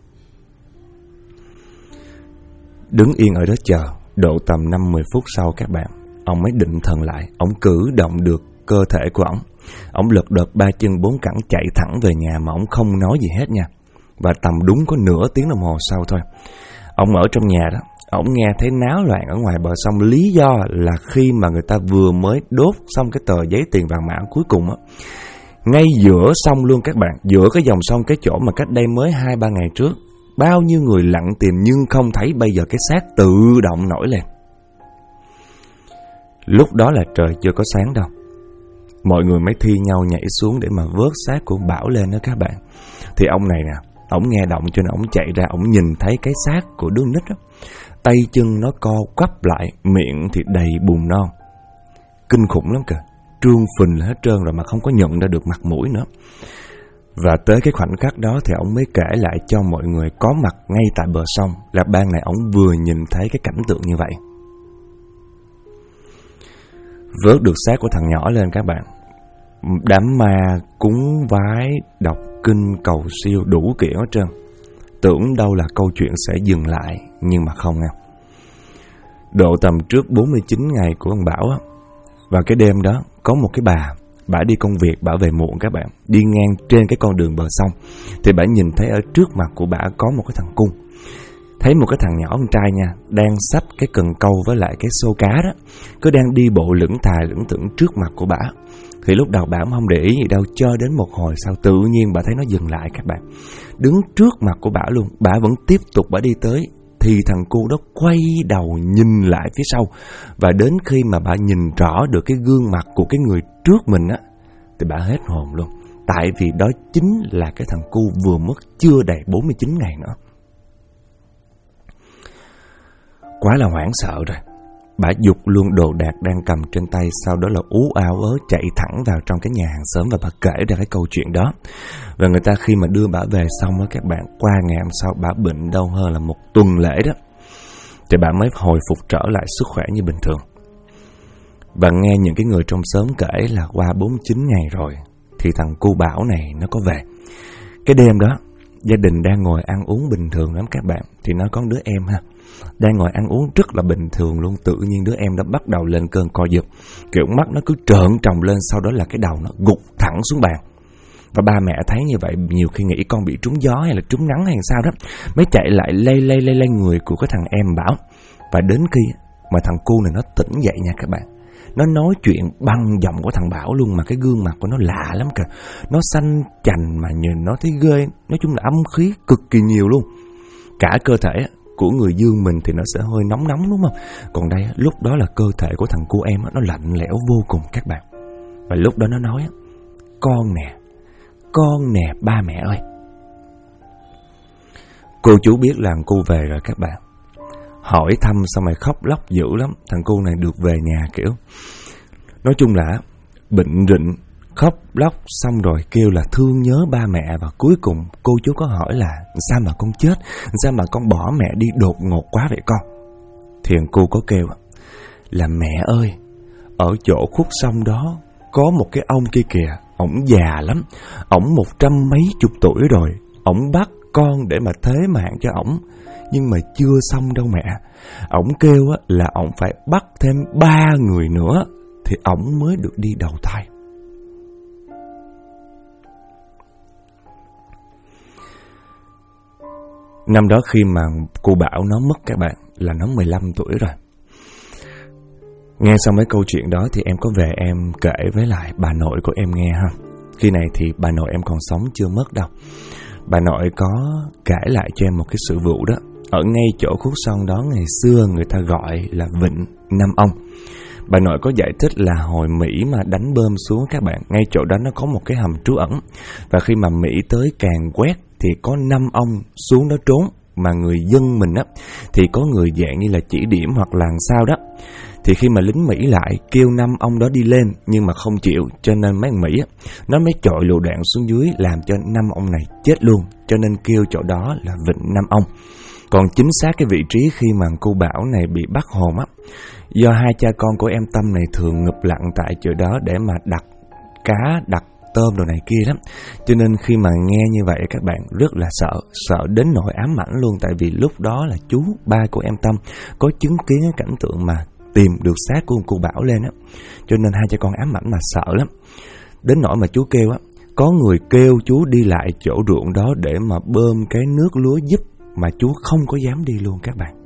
Đứng yên ở đó chờ, độ tầm 5-10 phút sau các bạn, ông mới định thần lại, ông cử động được cơ thể của ông. Ông lật đật 3 chân 4 cẳng chạy thẳng về nhà mà ông không nói gì hết nha. Và tầm đúng có nửa tiếng đồng hồ sau thôi, ông ở trong nhà đó, ông nghe thấy náo loạn ở ngoài bờ sông. Lý do là khi mà người ta vừa mới đốt xong cái tờ giấy tiền vàng mã cuối cùng á, ngay giữa sông luôn các bạn, giữa cái dòng sông, cái chỗ mà cách đây mới 2-3 ngày trước, bao nhiêu người lặn tìm nhưng không thấy, bây giờ cái xác tự động nổi lên. Lúc đó là trời chưa có sáng đâu. Mọi người mới thi nhau nhảy xuống để mà vớt xác của Bảo lên đó các bạn. Thì ông này nè, ổng nghe động cho nên ổng chạy ra, ổng nhìn thấy cái xác của đứa nít đó. Tay chân nó co quắp lại, miệng thì đầy bùn non. Kinh khủng lắm kìa, trương phình hết trơn rồi mà không có nhận ra được mặt mũi nữa. Và tới cái khoảnh khắc đó thì ổng mới kể lại cho mọi người có mặt ngay tại bờ sông là ban này ổng vừa nhìn thấy cái cảnh tượng như vậy. Vớt được xác của thằng nhỏ lên các bạn, đám ma cúng vái, đọc kinh cầu siêu đủ kiểu hết trơn. Tưởng đâu là câu chuyện sẽ dừng lại, nhưng mà không nha. Độ tầm trước 49 ngày của ông Bảo á, và cái đêm đó có một cái bà đi công việc, bà về muộn các bạn, đi ngang trên cái con đường bờ sông thì bà nhìn thấy ở trước mặt của bà có một cái thằng cung. Thấy một cái thằng nhỏ con trai nha, đang xách cái cần câu với lại cái xô cá đó, cứ đang đi bộ lững thà lững thững trước mặt của bà. Thì lúc đầu bà cũng không để ý gì đâu, cho đến một hồi sau tự nhiên bà thấy nó dừng lại các bạn, đứng trước mặt của bà luôn. Bà vẫn tiếp tục bà đi tới, thì thằng cu đó quay đầu nhìn lại phía sau. Và đến khi mà bà nhìn rõ được cái gương mặt của cái người trước mình á, thì bà hết hồn luôn. Tại vì đó chính là cái thằng cu vừa mất chưa đầy 49 ngày nữa. Quá là hoảng sợ rồi. Bà giục luôn đồ đạc đang cầm trên tay, sau đó là ú áo ớ chạy thẳng vào trong cái nhà hàng xóm và bà kể ra cái câu chuyện đó. Và người ta khi mà đưa bà về xong á các bạn, qua ngày hôm sau bà bệnh đâu hơn là 1 tuần lễ đó. thì bạn mới hồi phục trở lại sức khỏe như bình thường. Và nghe những cái người trong xóm kể là qua 49 ngày rồi thì thằng cu Bảo này nó có về. Cái đêm đó gia đình đang ngồi ăn uống bình thường lắm các bạn. Thì nó có đứa em ha, đang ngồi ăn uống rất là bình thường luôn. Tự nhiên đứa em đã bắt đầu lên cơn co giật, kiểu mắt nó cứ trợn tròng lên, sau đó là cái đầu nó gục thẳng xuống bàn. Và ba mẹ thấy như vậy nhiều khi nghĩ con bị trúng gió hay là trúng nắng hay sao đó, mới chạy lại lay người của cái thằng em Bảo. Và đến khi mà thằng cu này nó tỉnh dậy nha các bạn, nó nói chuyện bằng giọng của thằng Bảo luôn, mà cái gương mặt của nó lạ lắm kìa. Nó xanh chành mà nhìn nó thấy ghê. Nói chung là âm khí cực kỳ nhiều luôn. Cả cơ thể của người dương mình thì nó sẽ hơi nóng đúng không? Còn đây lúc đó là cơ thể của thằng cu em nó lạnh lẽo vô cùng các bạn. Và lúc đó nó nói: Con nè ba mẹ ơi. Cô chú biết là thằng cu về rồi các bạn. Hỏi thăm xong rồi khóc lóc dữ lắm. Thằng cu này được về nhà kiểu nói chung là bệnh rịnh, khóc lóc xong rồi kêu là thương nhớ ba mẹ. Và cuối cùng cô chú có hỏi là sao mà con chết, sao mà con bỏ mẹ đi đột ngột quá vậy con. Thì thằng cu có kêu là mẹ ơi, ở chỗ khúc sông đó có một cái ông kia kìa, ổng già lắm, ổng 100 mấy chục tuổi rồi, ổng bắt con để mà thế mạng cho ổng, nhưng mà chưa xong đâu mẹ. Ổng kêu là ổng phải bắt thêm 3 người nữa thì ổng mới được đi đầu thai. Năm đó khi mà cô Bảo nó mất các bạn, là nó 15 tuổi rồi. Nghe xong mấy câu chuyện đó thì em có về em kể với lại bà nội của em nghe ha. Khi này thì bà nội em còn sống chưa mất đâu. Bà nội có kể lại cho em một cái sự vụ đó. Ở ngay chỗ khúc sông đó ngày xưa người ta gọi là Vịnh Nam Ông. Bà nội có giải thích là hồi Mỹ mà đánh bom xuống các bạn, ngay chỗ đó nó có một cái hầm trú ẩn. Và khi mà Mỹ tới càng quét thì có 5 ông xuống đó trốn. Mà người dân mình á thì có người dạng như là chỉ điểm hoặc là sao đó. Thì khi mà lính Mỹ lại kêu 5 ông đó đi lên nhưng mà không chịu, cho nên mấy thằng Mỹ á nó mới chọi lựu đạn xuống dưới làm cho 5 ông này chết luôn. Cho nên kêu chỗ đó là Vịnh Nam Ông. Còn chính xác cái vị trí khi mà cô Bảo này bị bắt hồn á, do hai cha con của em Tâm này thường ngụp lặn tại chỗ đó để mà đặt cá, đặt tôm đồ này kia lắm. Cho nên khi mà nghe như vậy các bạn rất là sợ đến nỗi ám ảnh luôn. Tại vì lúc đó là chú ba của em Tâm có chứng kiến cái cảnh tượng mà tìm được xác của cô Bảo lên á. Cho nên hai cha con ám ảnh mà sợ lắm. Đến nỗi mà chú kêu á, có người kêu chú đi lại chỗ ruộng đó để mà bơm cái nước lúa giúp, mà chú không có dám đi luôn các bạn.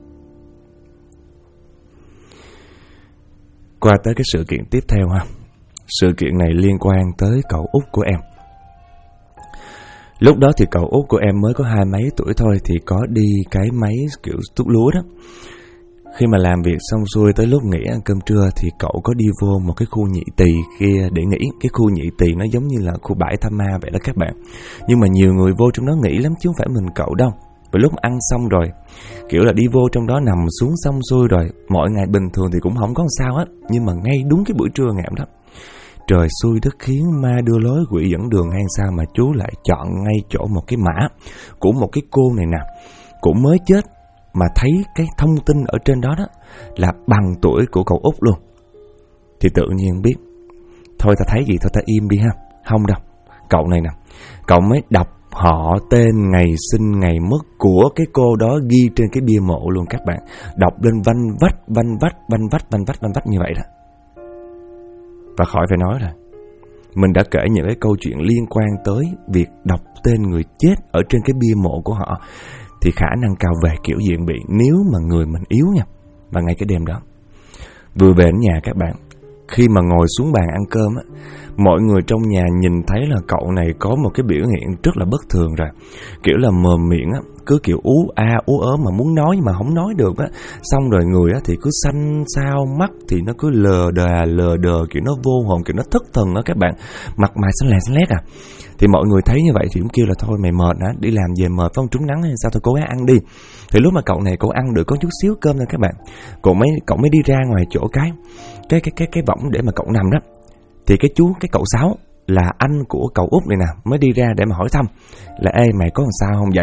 Qua tới cái sự kiện tiếp theo ha. Sự kiện này liên quan tới cậu út của em. Lúc đó thì cậu út của em mới có 20 mấy tuổi thôi, thì có đi cái máy kiểu tuốt lúa đó. Khi mà làm việc xong xuôi tới lúc nghỉ ăn cơm trưa thì cậu có đi vô một cái khu nhị tỳ kia để nghỉ. Cái khu nhị tỳ nó giống như là khu bãi tha ma vậy đó các bạn. Nhưng mà nhiều người vô trong đó nghỉ lắm chứ không phải mình cậu đâu. Và lúc ăn xong rồi, kiểu là đi vô trong đó nằm xuống xong xuôi rồi, mọi ngày bình thường thì cũng không có sao hết. Nhưng mà ngay đúng cái buổi trưa ngày đó, trời xui đất khiến, ma đưa lối quỷ dẫn đường hay sao mà chú lại chọn ngay chỗ một cái mã của một cái cô này nè, cũng mới chết, mà thấy cái thông tin ở trên đó đó là bằng tuổi của cậu út luôn. Thì tự nhiên biết, thôi ta thấy gì thôi ta im đi ha. Không đâu, cậu này nè, cậu mới đọc họ, tên, ngày sinh, ngày mất của cái cô đó ghi trên cái bia mộ luôn các bạn. Đọc lên vanh vách như vậy đó. Và khỏi phải nói rồi, mình đã kể những cái câu chuyện liên quan tới việc đọc tên người chết ở trên cái bia mộ của họ, thì khả năng cao về kiểu diện bị nếu mà người mình yếu nha. Và ngay cái đêm đó, vừa về đến nhà các bạn, khi mà ngồi xuống bàn ăn cơm á, mọi người trong nhà nhìn thấy là cậu này có một cái biểu hiện rất là bất thường rồi. Kiểu là mồm miệng á, cứ kiểu ú ớ mà muốn nói nhưng mà không nói được á. Xong rồi người á thì cứ xanh xao, mắt thì nó cứ lờ đờ, kiểu nó vô hồn, kiểu nó thất thần đó các bạn. Mặt mày xanh lét à. Thì mọi người thấy như vậy thì cũng kêu là thôi mày mệt hả, đi làm về mệt phong trúng nắng hay sao, thôi cố gắng ăn đi. Thì lúc mà cậu này cậu ăn được có chút xíu cơm thôi các bạn, cậu mới đi ra ngoài chỗ cái võng để mà cậu nằm đó. Thì cái cậu Sáu là anh của cậu út này nè mới đi ra để mà hỏi thăm là ê mày có làm sao không vậy.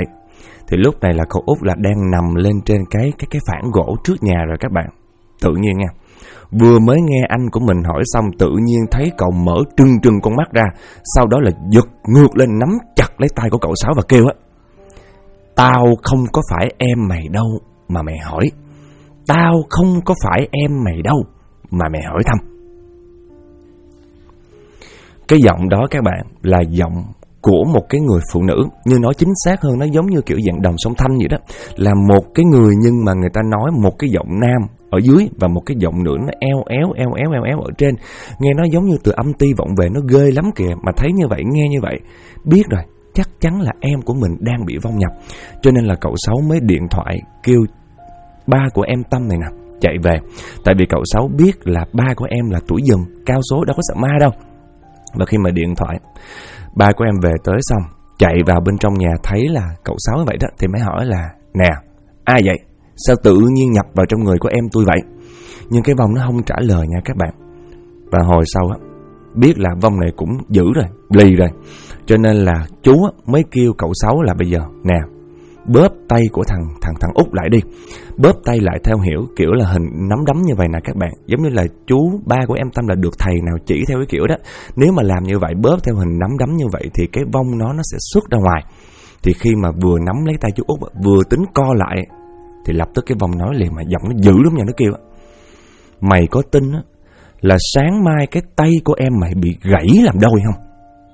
Thì lúc này là cậu Út là đang nằm lên trên cái phản gỗ trước nhà rồi các bạn. Tự nhiên nha, vừa mới nghe anh của mình hỏi xong, tự nhiên thấy cậu mở trừng con mắt ra, sau đó là giật ngược lên nắm chặt lấy tay của cậu Sáu và kêu á: "Tao không có phải em mày đâu mà mày hỏi. Tao không có phải em mày đâu mà mày hỏi thăm." Cái giọng đó các bạn là giọng của một cái người phụ nữ, như nói chính xác hơn nó giống như kiểu dạng đồng song thanh vậy đó. Là một cái người nhưng mà người ta nói một cái giọng nam ở dưới và một cái giọng nữ nó eo éo ở trên. Nghe nó giống như từ âm ti vọng về, nó ghê lắm kìa. Mà thấy như vậy, nghe như vậy, biết rồi, chắc chắn là em của mình đang bị vong nhập. Cho nên là cậu Sáu mới điện thoại kêu ba của em Tâm này nè chạy về. Tại vì cậu Sáu biết là ba của em là tuổi dần, cao số, đâu có sợ ma đâu. Và khi mà điện thoại ba của em về tới xong, chạy vào bên trong nhà thấy là cậu Sáu như vậy đó, thì mới hỏi là: "Nè, ai vậy? Sao tự nhiên nhập vào trong người của em tôi vậy?" Nhưng cái vong nó không trả lời nha các bạn. Và hồi sau á, biết là vong này cũng dữ rồi, lì rồi. Cho nên là chú mới kêu cậu Sáu là: "Bây giờ nè, bóp tay của thằng Út lại đi." Bóp tay lại theo hiểu kiểu là hình nắm đấm như vậy nè các bạn. Giống như là chú ba của em Tâm là được thầy nào chỉ theo cái kiểu đó. Nếu mà làm như vậy, bóp theo hình nắm đấm như vậy thì cái vong nó sẽ xuất ra ngoài. Thì khi mà vừa nắm lấy tay chú Út, vừa tính co lại, thì lập tức cái vong nói liền, mà giọng nó dữ lắm nha, nó kêu: "Mày có tin á là sáng mai cái tay của em mày bị gãy làm đôi không?"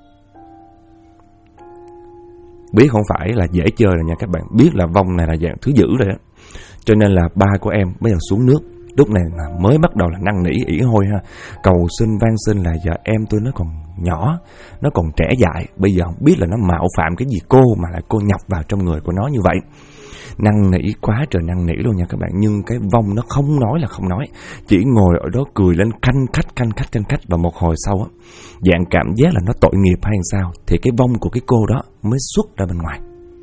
Biết không phải là dễ chơi rồi nha các bạn. Biết là vong này là dạng thứ dữ rồi đó. Cho nên là ba của em bây giờ xuống nước. Lúc này là mới bắt đầu là năn nỉ ỉ hôi ha, cầu xin van xin là giờ em tôi nó còn nhỏ, nó còn trẻ dại, bây giờ không biết là nó mạo phạm cái gì cô mà lại cô nhập vào trong người của nó như vậy. Năn nỉ quá trời năn nỉ luôn nha các bạn. Nhưng cái vong nó không nói là không nói, chỉ ngồi ở đó cười lên canh khách. Và một hồi sau á, dạng cảm giác là nó tội nghiệp hay sao, thì cái vong của cái cô đó mới xuất ra bên ngoài.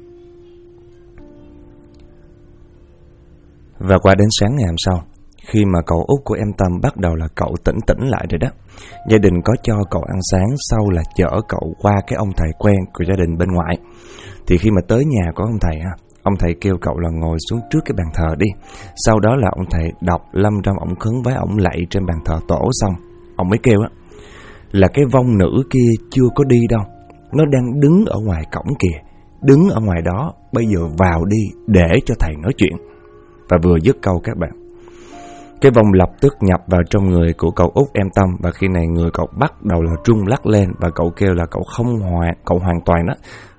Và qua đến sáng ngày hôm sau, khi mà cậu Út của em Tâm bắt đầu là cậu tỉnh lại rồi đó, gia đình có cho cậu ăn sáng, sau là chở cậu qua cái ông thầy quen của gia đình bên ngoại. Thì khi mà tới nhà của ông thầy ha, ông thầy kêu cậu là ngồi xuống trước cái bàn thờ đi. Sau đó là ông thầy đọc lâm râm ổng khấn vái ổng lạy trên bàn thờ tổ xong, ông mới kêu á là cái vong nữ kia chưa có đi đâu, nó đang đứng ở ngoài cổng kìa, đứng ở ngoài đó, bây giờ vào đi để cho thầy nói chuyện. Và vừa dứt câu các bạn, cái vong lập tức nhập vào trong người của cậu Út em Tâm. Và khi này người cậu bắt đầu là rung lắc lên, và cậu kêu là cậu hoàn toàn đó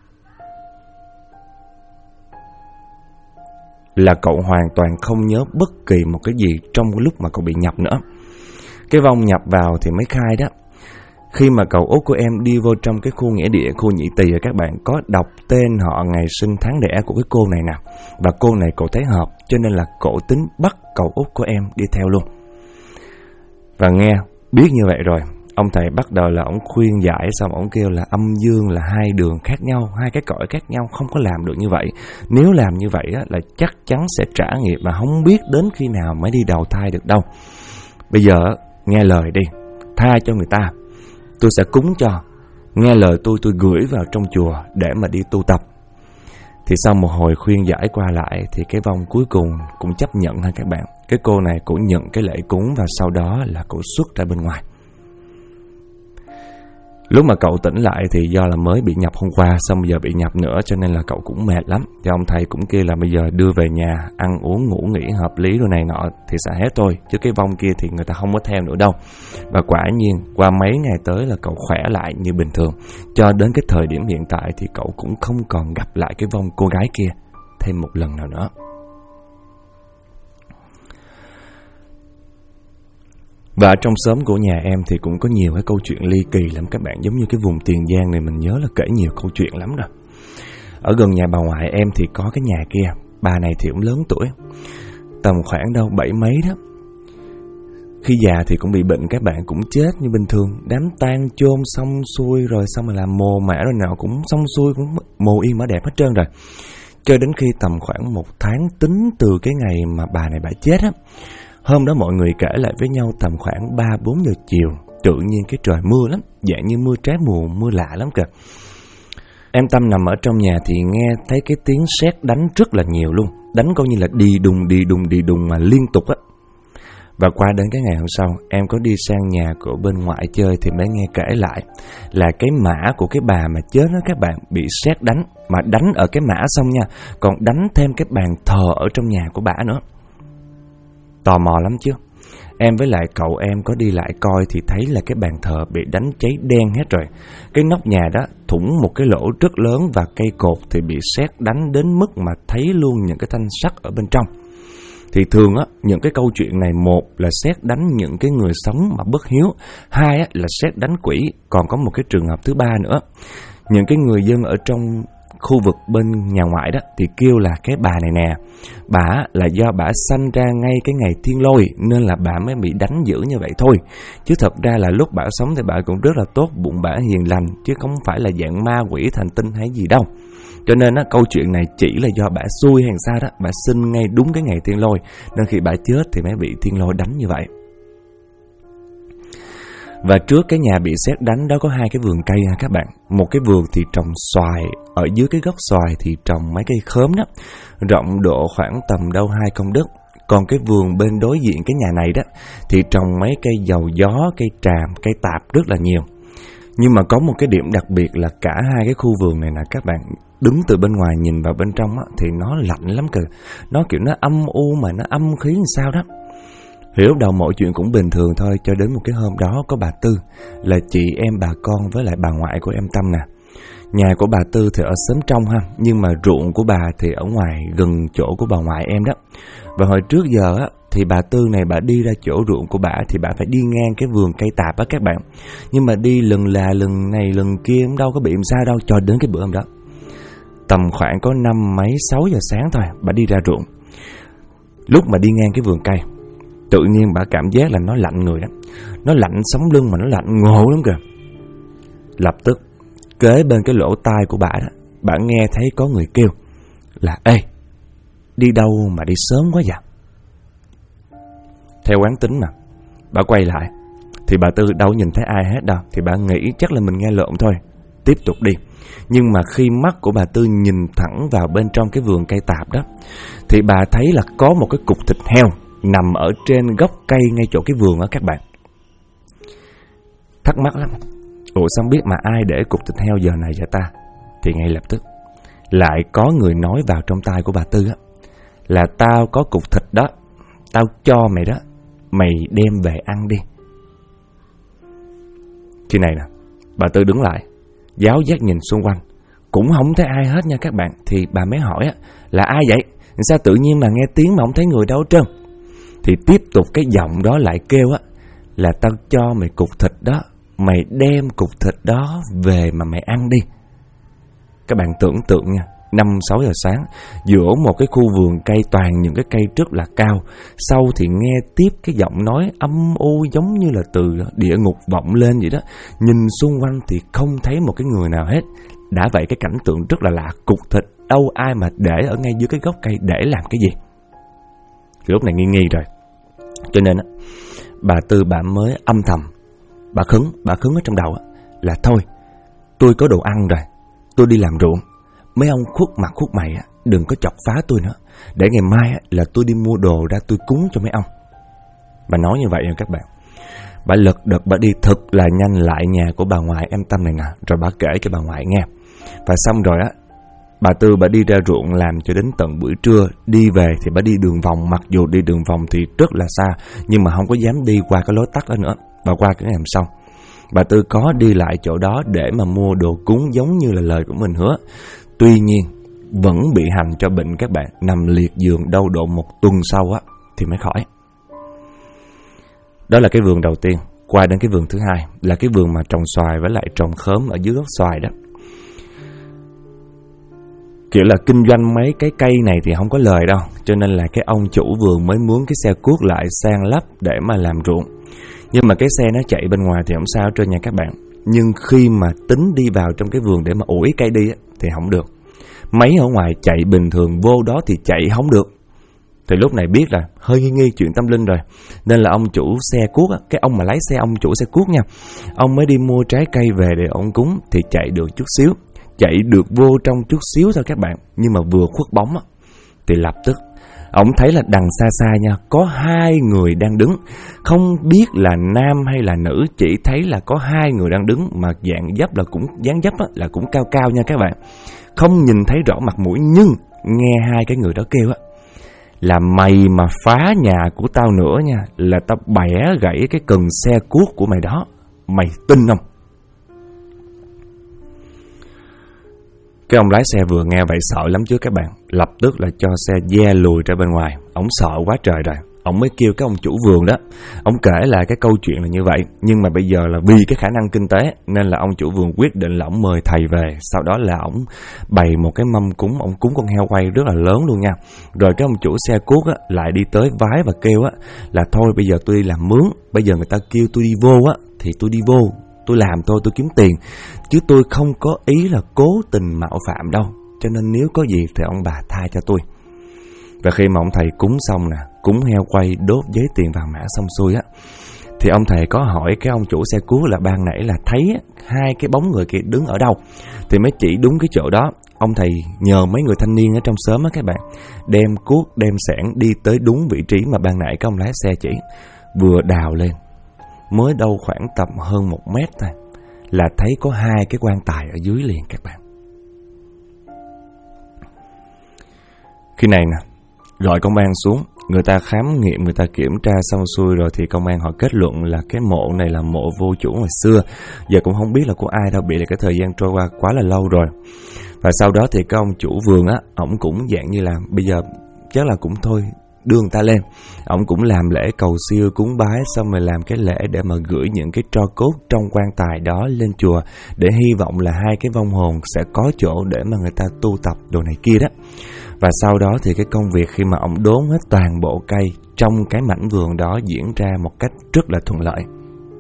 là cậu hoàn toàn không nhớ bất kỳ một cái gì trong cái lúc mà cậu bị nhập nữa. Cái vong nhập vào thì mới khai đó, khi mà cậu Út của em đi vô trong cái khu nghĩa địa, khu nhị tỳ, các bạn có đọc tên họ, ngày sinh tháng đẻ của cái cô này nè. Và cô này cậu thấy hợp, cho nên là cậu tính bắt cậu Út của em đi theo luôn. Và nghe biết như vậy rồi, ông thầy bắt đầu là ông khuyên giải, xong ông kêu là âm dương là hai đường khác nhau, hai cái cõi khác nhau, không có làm được như vậy. Nếu làm như vậy á, là chắc chắn sẽ trả nghiệp và không biết đến khi nào mới đi đầu thai được đâu. Bây giờ nghe lời đi, tha cho người ta, tôi sẽ cúng cho. Nghe lời tôi gửi vào trong chùa để mà đi tu tập. Thì sau một hồi khuyên giải qua lại thì cái vong cuối cùng cũng chấp nhận ha các bạn. Cái cô này cũng nhận cái lễ cúng và sau đó là cô xuất ra bên ngoài. Lúc mà cậu tỉnh lại thì do là mới bị nhập hôm qua, xong bây giờ bị nhập nữa, cho nên là cậu cũng mệt lắm. Thì ông thầy cũng kêu là bây giờ đưa về nhà ăn uống ngủ nghỉ hợp lý rồi này nọ thì sẽ hết thôi, chứ cái vong kia thì người ta không có theo nữa đâu. Và quả nhiên qua mấy ngày tới là cậu khỏe lại như bình thường. Cho đến cái thời điểm hiện tại thì cậu cũng không còn gặp lại cái vong cô gái kia thêm một lần nào nữa. Và trong xóm của nhà em thì cũng có nhiều cái câu chuyện ly kỳ lắm các bạn. Giống như cái vùng Tiền Giang này mình nhớ là kể nhiều câu chuyện lắm rồi. Ở gần nhà bà ngoại em thì có cái nhà kia. Bà này thì cũng lớn tuổi, tầm khoảng đâu 70 mấy đó. Khi già thì cũng bị bệnh các bạn, cũng chết như bình thường. Đám tang chôn xong xuôi rồi, xong rồi làm mồ mả rồi nào cũng xong xuôi, cũng mồ yên mã đẹp hết trơn rồi. Cho đến khi tầm khoảng 1 tháng tính từ cái ngày mà bà này bà chết á, hôm đó mọi người kể lại với nhau tầm khoảng 3-4 giờ chiều, tự nhiên cái trời mưa lắm, dạng như mưa trái mùa, mưa lạ lắm kìa. Em Tâm nằm ở trong nhà thì nghe thấy cái tiếng sét đánh rất là nhiều luôn. Đánh coi như là đi đùng mà liên tục á. Và qua đến cái ngày hôm sau, em có đi sang nhà của bên ngoại chơi thì mới nghe kể lại là cái mã của cái bà mà chết đó các bạn, bị sét đánh. Mà đánh ở cái mã xong nha, còn đánh thêm cái bàn thờ ở trong nhà của bà nữa. Tò mò lắm chứ. Em với lại cậu em có đi lại coi thì thấy là cái bàn thờ bị đánh cháy đen hết rồi. Cái nóc nhà đó thủng một cái lỗ rất lớn và cây cột thì bị sét đánh đến mức mà thấy luôn những cái thanh sắt ở bên trong. Thì thường á, những cái câu chuyện này, một là sét đánh những cái người sống mà bất hiếu, hai á, là sét đánh quỷ. Còn có một cái trường hợp thứ ba nữa, những cái người dân ở trong khu vực bên nhà ngoại đó thì kêu là cái bà này nè, bà là do bà sanh ra ngay cái ngày thiên lôi nên là bà mới bị đánh dữ như vậy thôi. Chứ thật ra là lúc bà sống thì bà cũng rất là tốt bụng, bà hiền lành, chứ không phải là dạng ma quỷ thành tinh hay gì đâu. Cho nên á, câu chuyện này chỉ là do bà xui hay sao đó, bà sinh ngay đúng cái ngày thiên lôi, nên khi bà chết thì mới bị thiên lôi đánh như vậy. Và trước cái nhà bị sét đánh đó có hai cái vườn cây ha các bạn. Một cái vườn thì trồng xoài, ở dưới cái gốc xoài thì trồng mấy cây khóm đó, rộng độ khoảng tầm đâu 2 công đất. Còn cái vườn bên đối diện cái nhà này đó thì trồng mấy cây dầu gió, cây tràm, cây tạp rất là nhiều. Nhưng mà có một cái điểm đặc biệt là cả hai cái khu vườn này nè các bạn, đứng từ bên ngoài nhìn vào bên trong á, thì nó lạnh lắm kìa. Nó kiểu nó âm u mà nó âm khí làm sao đó. Thì lúc đầu mọi chuyện cũng bình thường thôi, cho đến một cái hôm đó có bà Tư, là chị em bà con với lại bà ngoại của em Tâm nè. Nhà của bà Tư thì ở xóm trong ha, nhưng mà ruộng của bà thì ở ngoài gần chỗ của bà ngoại em đó. Và hồi trước giờ á, thì bà Tư này bà đi ra chỗ ruộng của bà thì bà phải đi ngang cái vườn cây tạp á các bạn. Nhưng mà đi lần là lần này lần kia cũng đâu có bị làm sao đâu, cho đến cái bữa hôm đó. Tầm khoảng có 5-6 giờ sáng thôi, bà đi ra ruộng. Lúc mà đi ngang cái vườn cây, tự nhiên bà cảm giác là nó lạnh người đó. Nó lạnh sống lưng mà nó lạnh ngộ lắm kìa. Lập tức kế bên cái lỗ tai của bà đó, bà nghe thấy có người kêu là: "Ê, đi đâu mà đi sớm quá vậy?" Theo quán tính mà, bà quay lại thì bà Tư đâu nhìn thấy ai hết đâu, thì bà nghĩ chắc là mình nghe lộn thôi, tiếp tục đi. Nhưng mà khi mắt của bà Tư nhìn thẳng vào bên trong cái vườn cây tạp đó, thì bà thấy là có một cái cục thịt heo nằm ở trên gốc cây ngay chỗ cái vườn đó các bạn. Thắc mắc lắm, ủa sao biết mà ai để cục thịt heo giờ này vậy ta? Thì ngay lập tức lại có người nói vào trong tai của bà Tư á, là tao có cục thịt đó, tao cho mày đó, mày đem về ăn đi. Khi này nè, bà Tư đứng lại, giáo giác nhìn xung quanh, cũng không thấy ai hết nha các bạn. Thì bà mới hỏi á, là ai vậy? Sao tự nhiên mà nghe tiếng mà không thấy người đâu hết trơn? Thì tiếp tục cái giọng đó lại kêu á, là tao cho mày cục thịt đó, mày đem cục thịt đó về mà mày ăn đi. Các bạn tưởng tượng nha, 5-6 giờ sáng, giữa một cái khu vườn cây toàn những cái cây rất là cao, sau thì nghe tiếp cái giọng nói âm u giống như là từ địa ngục vọng lên vậy đó. Nhìn xung quanh thì không thấy một cái người nào hết. Đã vậy cái cảnh tượng rất là lạ, cục thịt đâu ai mà để ở ngay dưới cái gốc cây để làm cái gì? Thì lúc này nghi rồi. Cho nên bà Tư bà mới âm thầm, bà khấn ở trong đầu là thôi, tôi có đồ ăn rồi, tôi đi làm ruộng, mấy ông khuất mặt khuất mày đừng có chọc phá tôi nữa, để ngày mai là tôi đi mua đồ ra tôi cúng cho mấy ông. Bà nói như vậy nha các bạn. Bà lật đật bà đi thật là nhanh lại nhà của bà ngoại em Tâm này nè, rồi bà kể cho bà ngoại nghe. Và xong rồi bà Tư bà đi ra ruộng làm cho đến tận buổi trưa. Đi về thì bà đi đường vòng, mặc dù đi đường vòng thì rất là xa, nhưng mà không có dám đi qua cái lối tắt đó nữa. Bà qua cái ngày hôm sau, bà Tư có đi lại chỗ đó để mà mua đồ cúng giống như là lời của mình hứa. Tuy nhiên vẫn bị hành cho bệnh các bạn, nằm liệt giường đâu độ 1 tuần sau thì mới khỏi. Đó là cái vườn đầu tiên. Qua đến cái vườn thứ hai là cái vườn mà trồng xoài với lại trồng khóm ở dưới gốc xoài đó. Kiểu là kinh doanh mấy cái cây này thì không có lời đâu, cho nên là cái ông chủ vườn mới mướn cái xe cuốc lại san lấp để mà làm ruộng. Nhưng mà cái xe nó chạy bên ngoài thì không sao trơn nha các bạn. Nhưng khi mà tính đi vào trong cái vườn để mà ủi cây đi thì không được. Máy ở ngoài chạy bình thường, vô đó thì chạy không được. Thì lúc này biết là hơi nghi chuyện tâm linh rồi, nên là ông chủ xe cuốc, cái ông mà lái xe, ông chủ xe cuốc nha, ông mới đi mua trái cây về để ông cúng. Thì chạy được chút xíu, chạy được vô trong chút xíu thôi các bạn. Nhưng mà vừa khuất bóng á, thì lập tức ổng thấy là đằng xa xa nha, có 2 người đang đứng. Không biết là nam hay là nữ, chỉ thấy là có 2 người đang đứng, mà dạng dấp là cũng dáng dấp á, là cũng cao cao nha các bạn. Không nhìn thấy rõ mặt mũi, nhưng nghe 2 cái người đó kêu á, là mày mà phá nhà của tao nữa nha, là tao bẻ gãy cái cần xe cuốc của mày đó. Mày tin không? Cái ông lái xe vừa nghe vậy sợ lắm chứ các bạn. Lập tức là cho xe ve lùi ra bên ngoài. Ông sợ quá trời rồi. Ông mới kêu cái ông chủ vườn đó. Ông kể lại cái câu chuyện là như vậy. Nhưng mà bây giờ là vì cái khả năng kinh tế, nên là ông chủ vườn quyết định là ông mời thầy về. Sau đó là ông bày một cái mâm cúng. Ông cúng con heo quay rất là lớn luôn nha. Rồi cái ông chủ xe cuốc á, lại đi tới vái và kêu á, là thôi bây giờ tôi đi làm mướn. Bây giờ người ta kêu tôi đi vô á, thì tôi đi vô, tôi làm thôi, tôi kiếm tiền, chứ tôi không có ý là cố tình mạo phạm đâu. Cho nên nếu có gì thì ông bà tha cho tôi. Và khi mà ông thầy cúng xong nè, cúng heo quay, đốt giấy tiền vàng mã xong xuôi á, thì ông thầy có hỏi cái ông chủ xe cuốc là ban nãy là thấy 2 cái bóng người kia đứng ở đâu. Thì mới chỉ đúng cái chỗ đó. Ông thầy nhờ mấy người thanh niên ở trong xóm á các bạn, đem cuốc, đem xẻng đi tới đúng vị trí mà ban nãy cái ông lái xe chỉ. Vừa đào lên, mới đâu khoảng tầm hơn 1 mét thôi, là thấy có 2 cái quan tài ở dưới liền các bạn. Khi này nè, gọi công an xuống, người ta khám nghiệm, người ta kiểm tra xong xuôi rồi thì công an họ kết luận là cái mộ này là mộ vô chủ ngày xưa. Giờ cũng không biết là của ai đâu, bị là cái thời gian trôi qua quá là lâu rồi. Và sau đó thì cái ông chủ vườn á, ổng cũng dạng như là bây giờ chắc là cũng thôi, đưa người ta lên. Ông cũng làm lễ cầu siêu cúng bái, xong rồi làm cái lễ để mà gửi những cái tro cốt trong quan tài đó lên chùa, để hy vọng là 2 cái vong hồn sẽ có chỗ để mà người ta tu tập đồ này kia đó. Và sau đó thì cái công việc khi mà ông đốn hết toàn bộ cây trong cái mảnh vườn đó diễn ra một cách rất là thuận lợi.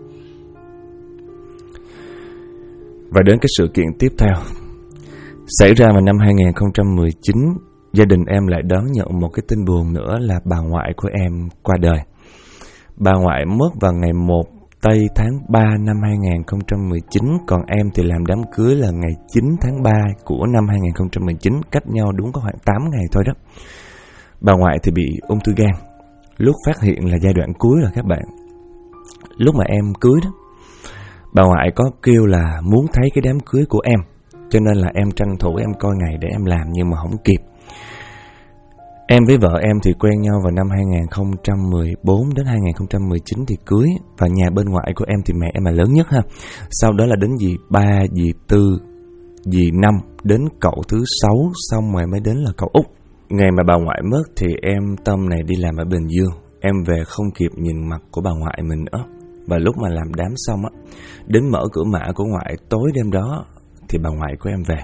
Và đến cái sự kiện tiếp theo xảy ra vào năm 2019, gia đình em lại đón nhận một cái tin buồn nữa là bà ngoại của em qua đời. Bà ngoại mất vào ngày 1 tây tháng 3 năm 2019, còn em thì làm đám cưới là ngày 9 tháng 3 của năm 2019, cách nhau đúng có khoảng 8 ngày thôi đó. Bà ngoại thì bị ung thư gan. Lúc phát hiện là giai đoạn cuối rồi các bạn. Lúc mà em cưới đó, bà ngoại có kêu là muốn thấy cái đám cưới của em, cho nên là em tranh thủ em coi ngày để em làm, nhưng mà không kịp. Em với vợ em thì quen nhau vào năm 2014 đến 2019 thì cưới. Và nhà bên ngoại của em thì mẹ em là lớn nhất ha. Sau đó là đến dì ba, dì tư, dì năm, đến cậu thứ 6, xong rồi mới đến là cậu út. Ngày mà bà ngoại mất thì em Tâm này đi làm ở Bình Dương. Em về không kịp nhìn mặt của bà ngoại mình nữa. Và lúc mà làm đám xong á, đến mở cửa mã của ngoại tối đêm đó thì bà ngoại của em về.